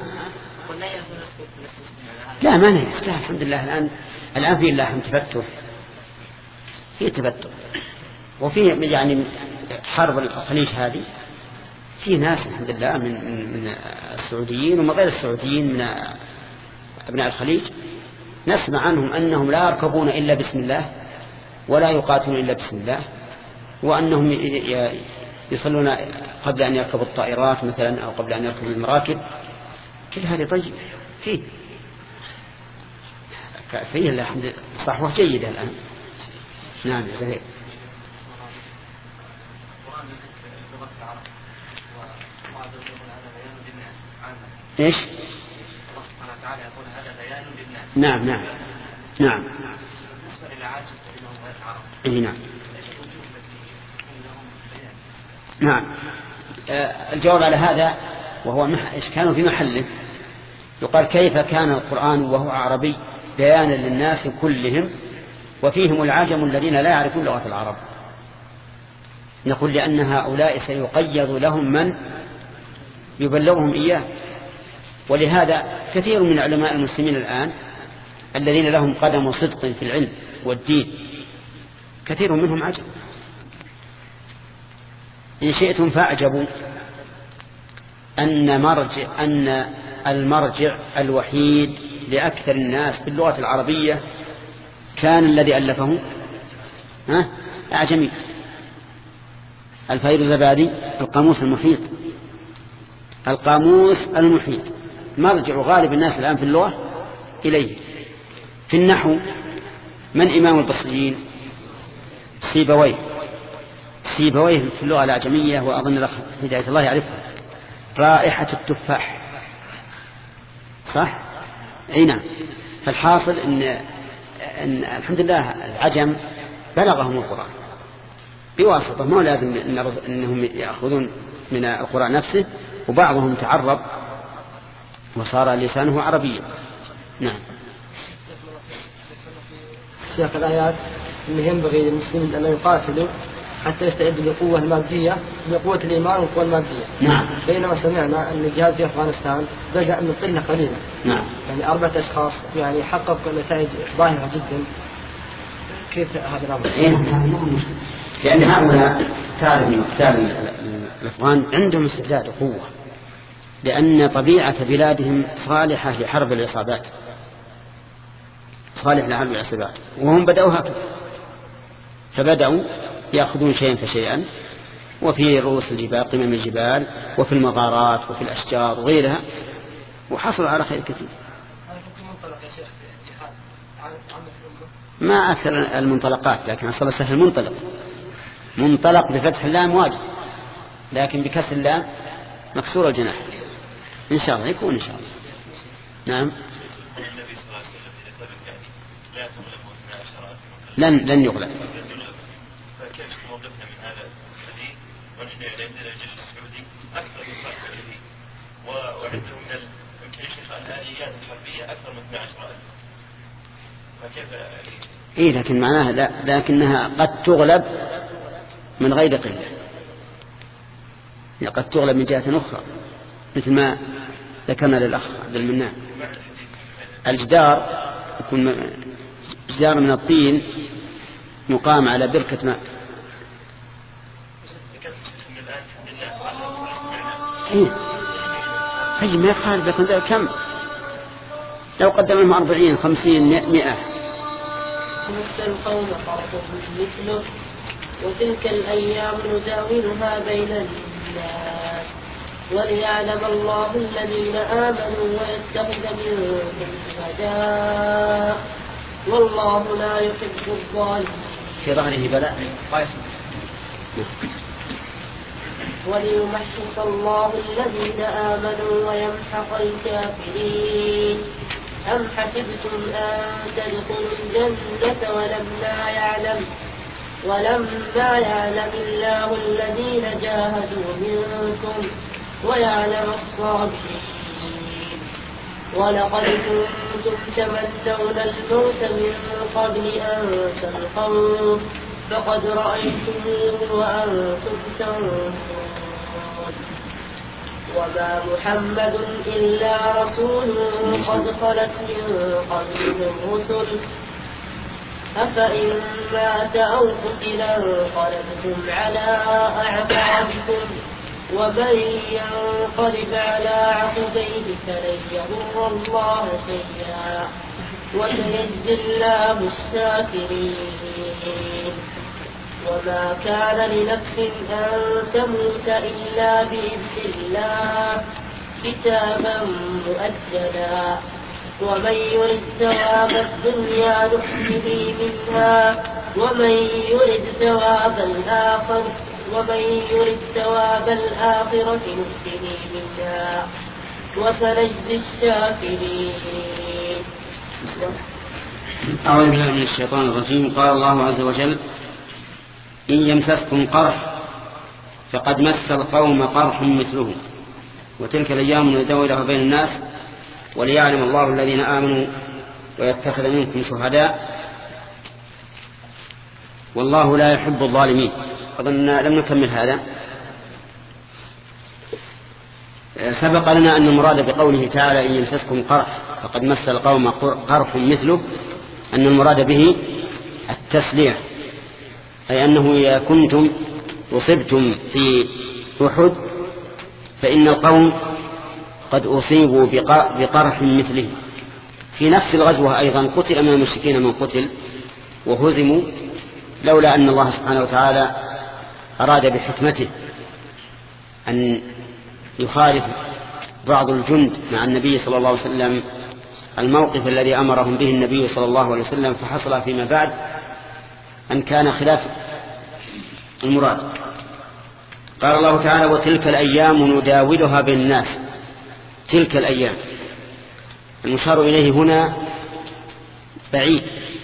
لا ما نيأس، لا الحمد لله. الآن الآن في الله تفتر، في تفتر وفي يعني حرب الخليج هذه في ناس الحمد لله من من السعوديين ومن غير السعوديين من أبناء الخليج نسمع عنهم أنهم لا يركبون إلا بسم الله ولا يقاتلون إلا بسم الله، وأنهم يصلون قبل أن يركبوا الطائرات مثلا أو قبل أن يركبوا المراكب. كل هذه طيب فيه فيه الحمد لله صحوة جيدة الآن. نعم زهير. إيش؟ الله سبحانه وتعالى يقول هذا بيان للناس. نعم نعم نعم. بالنسبة للعاجز فإنهم غير العرب. إيه نعم. نعم. آه الجواب على هذا وهو مح... إشكال في محله. يقال كيف كان القرآن وهو عربي بيانا للناس كلهم وفيهم العجم الذين لا يعرفون لغة العرب؟ نقول لأن هؤلاء سيقيض لهم من يبلغهم إياه. ولهذا كثير من علماء المسلمين الآن الذين لهم قدم صدق في العلم والدين كثير منهم عجب. إن شئتم فأعجبوا أن مرجع أن المرجع الوحيد لأكثر الناس في اللغة العربية كان الذي ألفه ها أعجمي. الفيروزبادي القاموس المحيط، القاموس المحيط مرجع غالب الناس الآن في اللغة إليه. في النحو من إمام البصريين؟ سيبويه. سيبويه في اللغة الأعجمية، وأظن الأخ هداية الله يعرفها، رائحة التفاح، صح؟ أي نعم. فالحاصل إن, إن الحمد لله العجم بلغهم القرآن بواسطة، ما لازم أنهم يأخذون من القرآن نفسه، وبعضهم تعرب وصار لسانه عربيا. نعم. سياق الآيات أنه ينبغي للمسلمين أن يقاتلوا حتى يستعدوا بالقوة المادية، بقوة الإيمان والقوة المادية. نعم. بينما سمعنا أن الجهاد في أفغانستان بدأ من قلة قليلة. نعم. يعني أربعة أشخاص يعني حققوا نتائج ظاهرة جدا. كيف هذا الأمر؟ لأن هؤلاء تعلم تعلم الأفغان عندهم استعداد وقوة، لأن طبيعة بلادهم صالحة لحرب العصابات، صالح لحرب العصابات، وهم بدأوا هكذا، فبدأوا يأخذون شيئا فشيئا، وفي رؤوس الجبال، قمم الجبال، وفي المغارات وفي الأشجار وغيرها، وحصلوا على خير كثير. ما أكثر المنطلقات، لكن أصل سهل المنطلق، منطلق بفتح اللام واجد، لكن بكسر اللام مكسور الجناح. إن شاء الله يكون إن شاء الله. نعم. لن لن يغلب. فكيف موقفنا من هذا الحديث ونحن عندنا الجيش السعودي أكثر من خمسة آلاف، وعنده من يمكن يشرف الآليات الحربية أكثر من اثني عشر ألف، فكيف؟ إيه لكن معناها لا، لكنها قد تغلب من غير قلة، قد تغلب من جهة أخرى، مثل ما ذكرنا للأخ عبد المنان. الجدار يكون جدار من الطين مقام على بركة ماء. إيه طيب ما يخالف، لكن ذلك كم لو قدمهم أربعين خمسين مئة. مثل القوم قرضهم مثله وتلك الأيام نداولها بين الناس وليعلم الله الذين آمنوا ويتخذ منكم شهداء والله لا يحب الظالمين. في ظهره بلاء وليمحص الله الذين آمنوا ويمحق الكافرين. أم حسبتم أن تدخلوا الجنة ولما يعلم ولما يعلم الله الذين جاهدوا منكم ويعلم الصابرين. ولقد كنتم تمنون الموت من قبل أن تلقوه فقد رأيتموه وأنتم تنظرون. وما محمد إلا رسول قد خلت من قبله الرسل أفإن مات أو قتل انقلبتم على أعقابكم ومن ينقلب على عقبيه فلن يضر الله شيئا وسيجزي الله الشاكرين. وما كان لنفس أن تموت إلا بإذن الله كتابا مؤجلا ومن يرد ثواب الدنيا نحيه منها ومن يرد ثواب الآخرة ومن يرد ثواب الآخرة نؤته منها وسنجزي الشاكرين. أعوذ بالله من الشيطان الرجيم. قال الله عز وجل: إن يمسسكم قرح فقد مس القوم قرح مثله وتلك الأيام نداولها بين الناس وليعلم الله الذين آمنوا ويتخذ منكم شهداء والله لا يحب الظالمين. أظن لم نكمل هذا. سبق لنا أن المراد بقوله تعالى إن يمسسكم قرح فقد مس القوم قرح مثله أن المراد به التسليع، أي أنه إذا كنتم وصبتم في أحد فإن القوم قد أصيبوا بقرح مثله. في نفس الغزوة أيضا قتل من المشركين من قتل وهزموا، لولا أن الله سبحانه وتعالى أراد بحكمته أن يخالف بعض الجند مع النبي صلى الله عليه وسلم الموقف الذي أمرهم به النبي صلى الله عليه وسلم، فحصل فيما بعد أن كان خلاف المراد. قال الله تعالى: وتلك الأيام نداولها بين الناس. تلك الأيام المشار إليه هنا بعيد،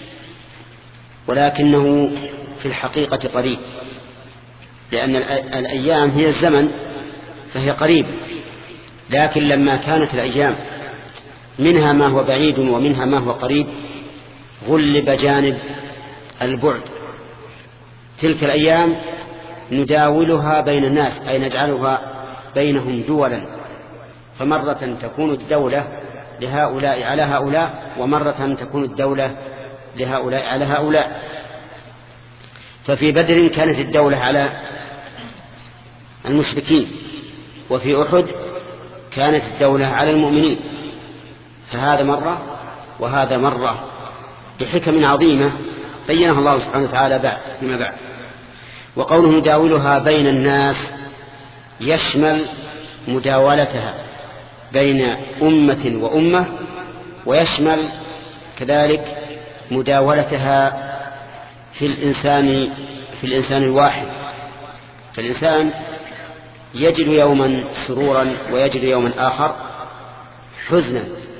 ولكنه في الحقيقة قريب، لأن الأيام هي الزمن فهي قريب، لكن لما كانت الأيام منها ما هو بعيد ومنها ما هو قريب غلب جانب البعد. تلك الأيام نداولها بين الناس، أي نجعلها بينهم دولا، فمرة تكون الدولة لهؤلاء على هؤلاء، ومرة تكون الدولة لهؤلاء على هؤلاء. ففي بدر كانت الدولة على المشركين، وفي أحد كانت الدولة على المؤمنين، فهذا مرة وهذا مرة بحكم عظيمة بينها الله سبحانه وتعالى بعد فيما بعد. وقوله نداولها بين الناس يشمل مداولتها بين أمة وأمة، ويشمل كذلك مداولتها في الإنسان في الإنسان الواحد. فالإنسان يجد يوما سرورا ويجد يوما آخر حزنا،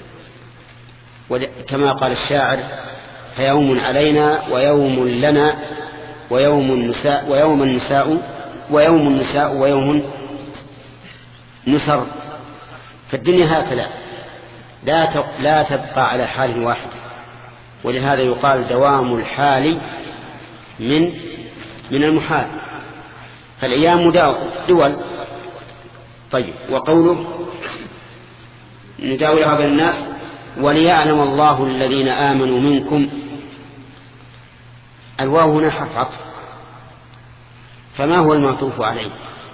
كما قال الشاعر: فيوم علينا ويوم لنا ويوم النساء ويوم النساء ويوم النساء ويوم نسر. فالدنيا هكذا لا لا تبقى على حال واحد، ولهذا يقال دوام الحال من من المحال. فالأيام دول. طيب، وقوله نداولها بين الناس وليعلم الله الذين آمنوا منكم. الواو هنا حرف عطف، فما هو المعطوف عليه؟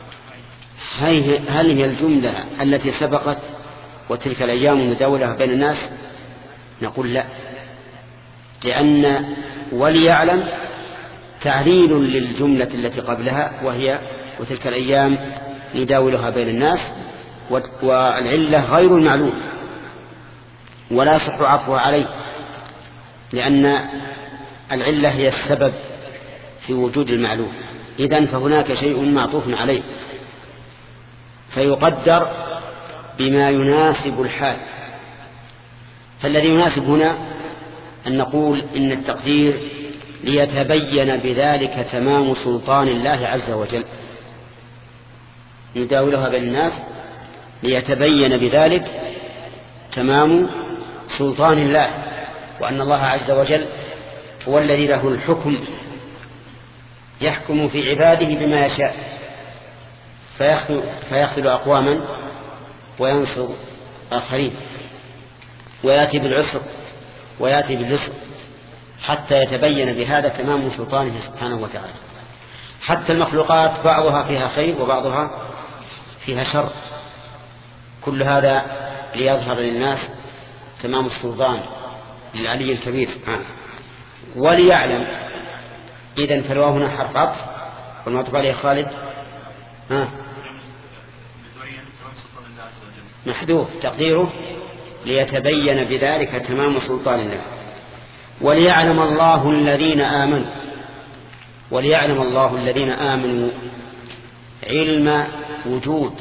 هل هي الجملة التي سبقت وتلك الأيام نداولها بين الناس؟ نقول لا، لأن وليعلم تعليل للجملة التي قبلها، وهي وتلك الأيام نداولها بين الناس، والعلة غير المعلوم ولا صح عطفها عليه، لأن العلة هي السبب في وجود المعلوم. إذن فهناك شيء معطوف عليه فيقدر بما يناسب الحال. فالذي يناسب هنا أن نقول إن التقدير ليتبين بذلك تمام سلطان الله عز وجل. نداولها بين الناس ليتبين بذلك تمام سلطان الله، وأن الله عز وجل هو الذي له الحكم، يحكم في عباده بما يشاء، فيخذل أقواما وينصر آخرين، ويأتي بالعسر ويأتي باليسر، حتى يتبين بهذا تمام سلطانه سبحانه وتعالى. حتى المخلوقات بعضها فيها خير وبعضها فيها شر، كل هذا ليظهر للناس تمام السلطان للعلي الكبير سبحانه. وليعلم، إذن فالواو هنا حرف عطف، والمعطوف عليه خالد ها محذوف تقديره ليتبين بذلك تمام سلطان الله. وليعلم الله الذين آمنوا. وليعلم الله الذين آمنوا علم وجود،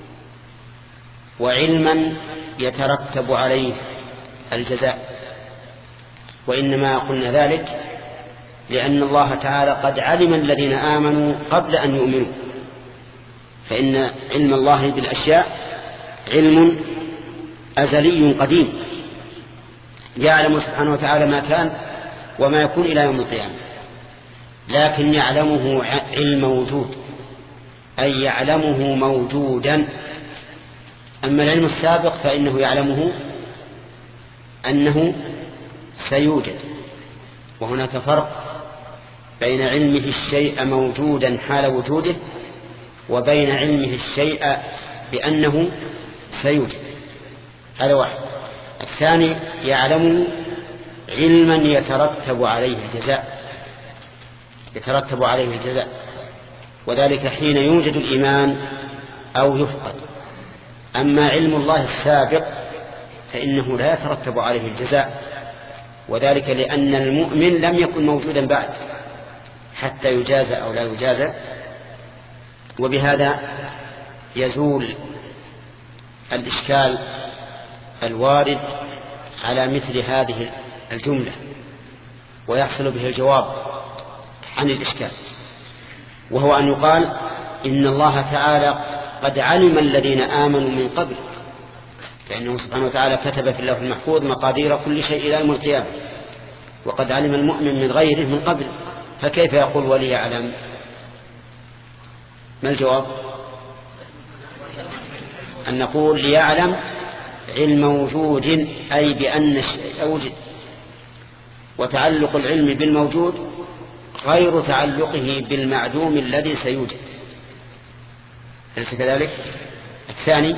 وعلما يترتب عليه الجزاء. وإنما قلنا ذلك لأن الله تعالى قد علم الذين آمنوا قبل أن يؤمنوا، فإن علم الله بالأشياء علم أزلي قديم، يعلم سبحانه وتعالى ما كان وما يكون إلى يوم القيامة، لكن يعلمه علم وجود، أي يعلمه موجودا. أما العلم السابق فإنه يعلمه أنه سيوجد. وهناك فرق بين علمه الشيء موجودا حال وجوده وبين علمه الشيء بأنه سيوجد. هذا واحد. الثاني يعلم علما يترتب عليه الجزاء يترتب عليه الجزاء وذلك حين يوجد الإيمان أو يفقد. أما علم الله السابق فإنه لا يترتب عليه الجزاء، وذلك لأن المؤمن لم يكن موجودا بعد حتى يجازى أو لا يجازى. وبهذا يزول الإشكال الوارد على مثل هذه الجملة ويحصل به الجواب عن الإشكال، وهو أن يقال إن الله تعالى قد علم الذين آمنوا من قبل، فإنه سبحانه وتعالى كتب في اللوح المحفوظ مقادير كل شيء إلى يوم القيامة، وقد علم المؤمن من غيره من قبل، فكيف يقول وليعلم؟ ما الجواب؟ أن نقول ليعلم علم وجود، أي بأن الشيء وجد، وتعلق العلم بالموجود غير تعلقه بالمعدوم الذي سيوجد، أليس كذلك؟ الثاني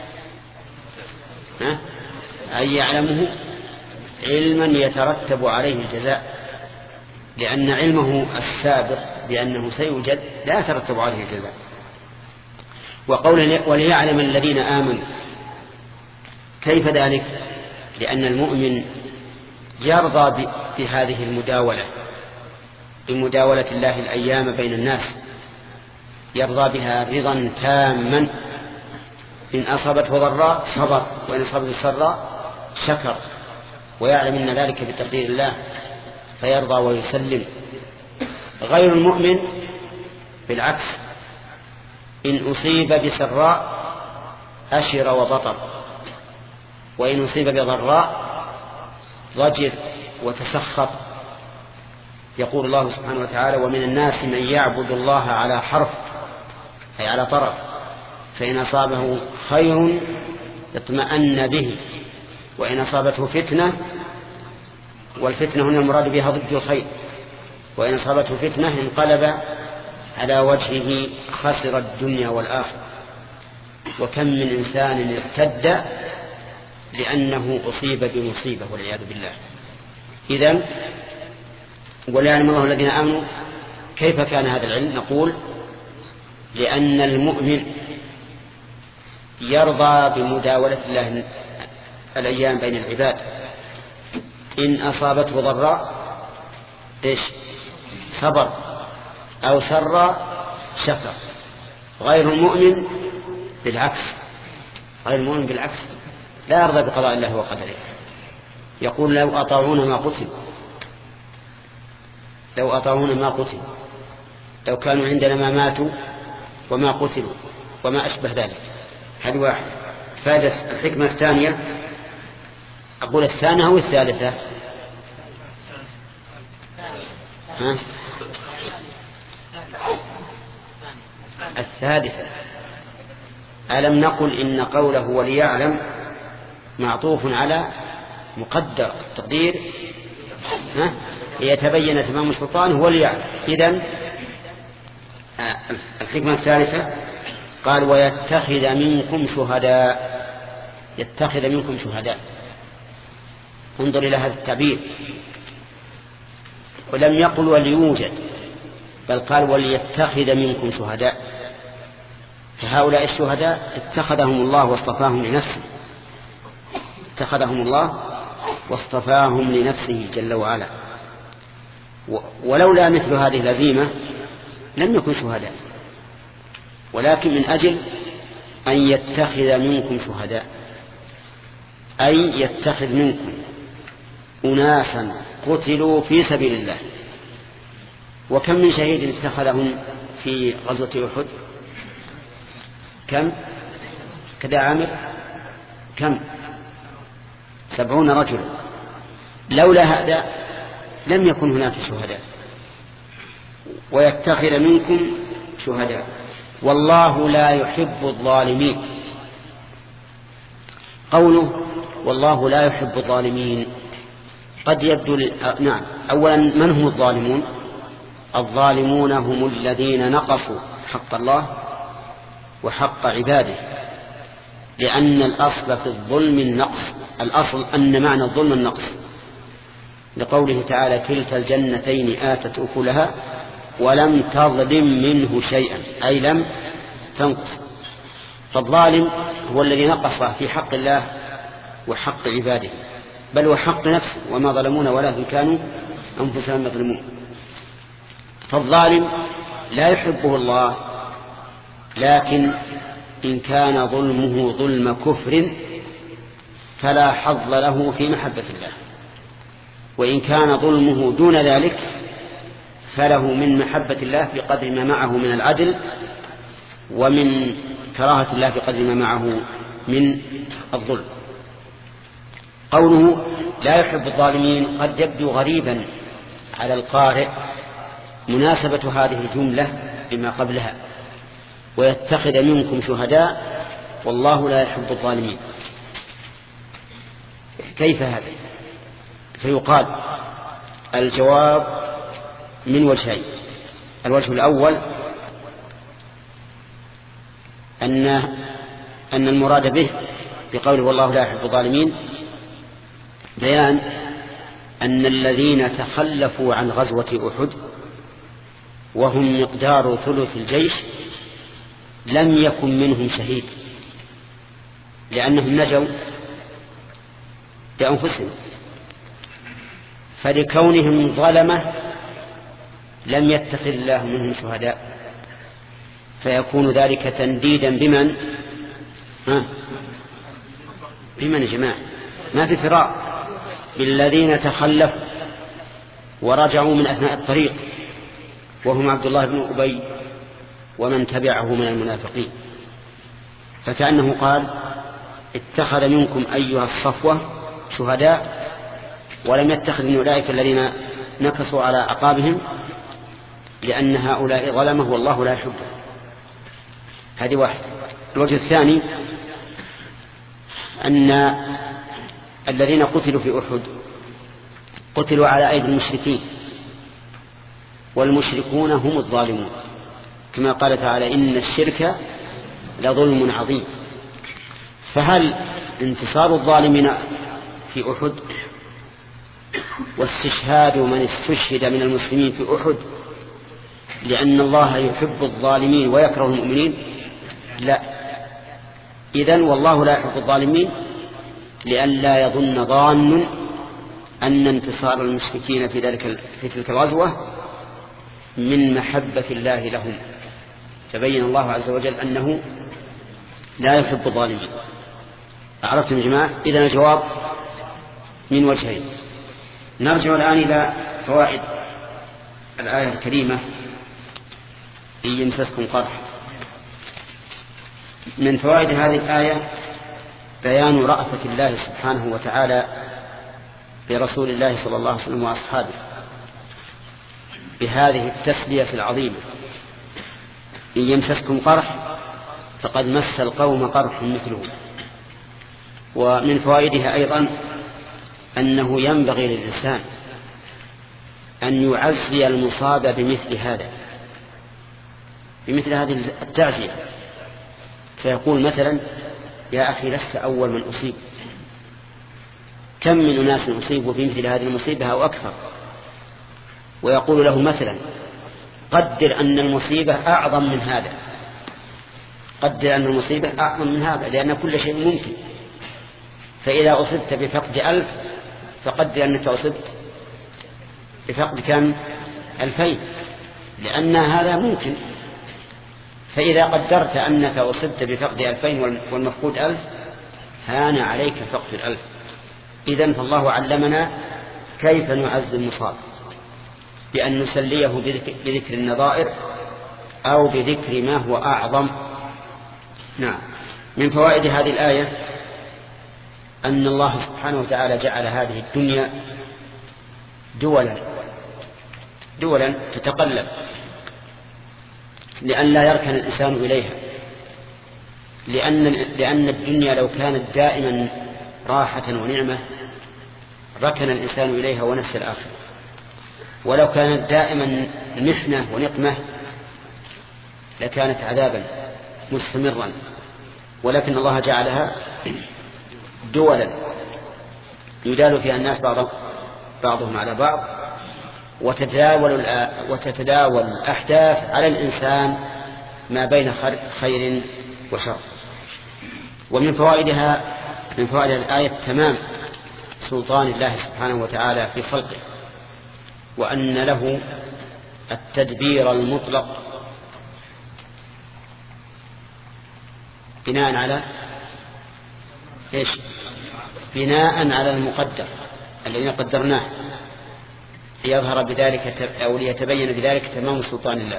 ها؟ أي يعلمه علما يترتب عليه الجزاء، لأن علمه السابق بأنه سيوجد لا يترتب عليه الجزاء. وقوله وليعلم الذين آمنوا، كيف ذلك؟ لأن المؤمن يرضى بهذه المداولة، بمداولة الله الأيام بين الناس، يرضى بها رضا تاما. إن أصابته ضراء صبر، وإن أصابته سراء شكر، ويعلم أن ذلك بتقدير الله فيرضى ويسلم. غير المؤمن بالعكس، إن أصيب بسراء أشر وبطر، وإن أصيب بضراء ضجر وتسخط. يقول الله سبحانه وتعالى ومن الناس من يعبد الله على حرف، أي على طرف، فإن أصابه خير اطمأن به، وإن أصابته فتنة، والفتنة هنا المراد بها ضد الخير، وإن أصابته فتنة انقلب على وجهه خسر الدنيا والآخرة. وكم من إنسان ارتد لأنه أصيب بمصيبة والعياذ بالله. إذن وليعلم الله الذين آمنوا. كيف كان هذا العلم؟ نقول لأن المؤمن يرضى بمداولة الله الأيام بين العباد. إن أصابته ضراء إيش؟ صبر، أو سراء شكر. غير المؤمن بالعكس، غير المؤمن بالعكس لا يرضى بقضاء الله وقدره، يقول لو أطاعون ما قتل، لو أطاعون ما قتل، لو كانوا عندنا ما ماتوا وما قتلوا وما أشبه ذلك. هذا واحد. فائدة الحكمة الثانية، أقول الثانية أو الثالثة؟ ها؟ الثالثة. ألم نقل إن قوله وليعلم معطوف على مقدر التقدير ها؟ ليتبين تمام السلطان وليعلم. إذن الحكمة الثالثة قال ويتخذ منكم شهداء، يتخذ منكم شهداء. انظر إلى هذا التعبير، ولم يقل وليوجد، بل قال وليتخذ منكم شهداء. فهؤلاء الشهداء اتخذهم الله واصطفاهم لنفسه، اتخذهم الله واصطفاهم لنفسه جل وعلا. ولولا مثل هذه الهزيمة لم يكن شهداء، ولكن من أجل أن يتخذ منكم شهداء، أي يتخذ منكم أناسا قتلوا في سبيل الله. وكم من شهيد اتخذهم في غزوة أحد؟ كم؟ كذا عامر كم؟ سبعون رجلا. لولا هذا لم يكن هناك شهداء. ويتخذ منكم شهداء والله لا يحب الظالمين. قوله والله لا يحب الظالمين قد يبدو ل... نعم. أولا من هم الظالمون؟ الظالمون هم الذين نقصوا حق الله وحق عباده لأن الأصل في الظلم النقص، الأصل أن معنى الظلم النقص، لقوله تعالى كلتا الجنتين آتت أكلها ولم تظلم منه شيئا، أي لم تنقص. فالظالم هو الذي نقص في حق الله وحق عباده، بل وحق نفسه، وما ظلمون ولكن كانوا أنفسهم يظلمون. فالظالم لا يحبه الله، لكن إن كان ظلمه ظلم كفر فلا حظ له في محبة الله، وإن كان ظلمه دون ذلك فله من محبة الله بقدر ما معه من العدل، ومن كراهة الله بقدر ما معه من الظلم. قوله لا يحب الظالمين قد يبدو غريبا على القارئ مناسبة هذه الجملة بما قبلها، ويتخذ منكم شهداء والله لا يحب الظالمين. كيف هذا؟ فيقال الجواب من وجهين. الوجه الأول أن أن المراد به بقوله والله لا يحب الظالمين بيان أن الذين تخلفوا عن غزوة أحد وهم مقدار ثلث الجيش لم يكن منهم شهيد، لأنهم نجوا بأنفسهم، فلكونهم ظلمة لم يتخذ الله منهم شهداء، فيكون ذلك تنديدا بمن ها بمن يا جماعة؟ ما في فراق، بالذين تخلفوا ورجعوا من أثناء الطريق، وهم عبد الله بن أبي ومن تبعه من المنافقين. فكأنه قال اتخذ منكم أيها الصفوة شهداء، ولم يتخذ من أولئك الذين نكصوا على أعقابهم، لأن هؤلاء ظلمه والله لا يحبه. هذه واحد. الوجه الثاني أن الذين قتلوا في أحد قتلوا على أيدي المشركين، والمشركون هم الظالمون، كما قال تعالى إن الشرك لظلم عظيم. فهل انتصار الظالمين في أحد واستشهاد من استشهد من المسلمين في أحد لأن الله يحب الظالمين ويكره المؤمنين؟ لا. إذن والله لا يحب الظالمين لئلا يظن ظان أن انتصار المشركين في ذلك في تلك الغزوة من محبة الله لهم، فبين الله عز وجل أنه لا يحب الظالمين. أعرفتم يا جماعة؟ إذن الجواب من وجهين. نرجع الآن إلى فوائد الآية الكريمة إن يمسسكم قرح. من فوائد هذه الآية بيان رأفة الله سبحانه وتعالى برسول الله صلى الله عليه وسلم وأصحابه بهذه التسلية العظيمة. إن يمسسكم قرح فقد مس القوم قرح مثله. ومن فوائدها أيضا أنه ينبغي للإنسان أن يعزي المصاب بمثل هذا، بمثل هذه التعزية، فيقول مثلا يا أخي لست أول من أصيب، كم من أناس أصيبوا بمثل هذه المصيبة أو أكثر، ويقول له مثلا قدر أن المصيبة أعظم من هذا، قدر أن المصيبة أعظم من هذا، لأن كل شيء ممكن. فإذا أصبت بفقد ألف فقدر أنك أصبت بفقد كم؟ ألفين، لأن هذا ممكن. فإذا قدرت أنك أصبت بفقد ألفين والمفقود ألف هان عليك فقد الألف. إذن فالله علمنا كيف نعز المصاب، بأن نسليه بذكر النظائر أو بذكر ما هو أعظم. نعم. من فوائد هذه الآية أن الله سبحانه وتعالى جعل هذه الدنيا دولا دولا تتقلب، لأن لا يركن الإنسان إليها، لأن, لأن الدنيا لو كانت دائما راحة ونعمة ركن الإنسان إليها ونسى الآخرة، ولو كانت دائما محنة ونقمة لكانت عذابا مستمرا ولكن الله جعلها دولا يدال فيها الناس بعض بعضهم على بعض، وتتداول وتتداول الأحداث على الإنسان ما بين خير وشر. ومن فوائدها من فوائد الآية تمام سلطان الله سبحانه وتعالى في خلقه، وأن له التدبير المطلق بناء على إيش؟ بناء على المقدر الذي قدرناه، ليظهر بذلك أو ليتبين بذلك تمام سلطان الله.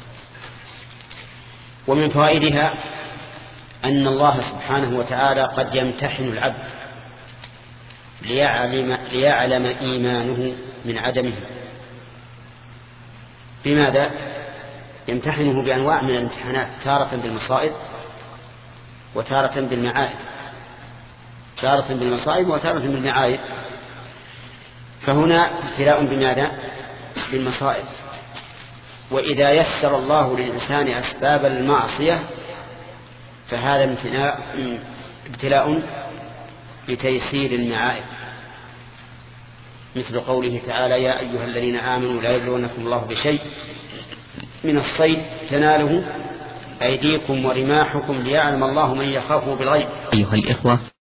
ومن فوائدها أن الله سبحانه وتعالى قد يمتحن العبد ليعلم, ليعلم إيمانه من عدمه. بماذا؟ يمتحنه بأنواع من الامتحانات، تارة بالمصائب وتارة بالمعايب، تارة بالمصائب وتارة بالمعايب. فهنا ابتلاء بماذا؟ بالمصائب. وإذا يسر الله للإنسان أسباب المعصية فهذا ابتلاء بتيسير المعائب، مثل قوله تعالى: يا أيها الذين آمنوا لا يبلونكم الله بشيء من الصيد تناله أيديكم ورماحكم ليعلم الله من يخافه بالغيب. أيها الإخوة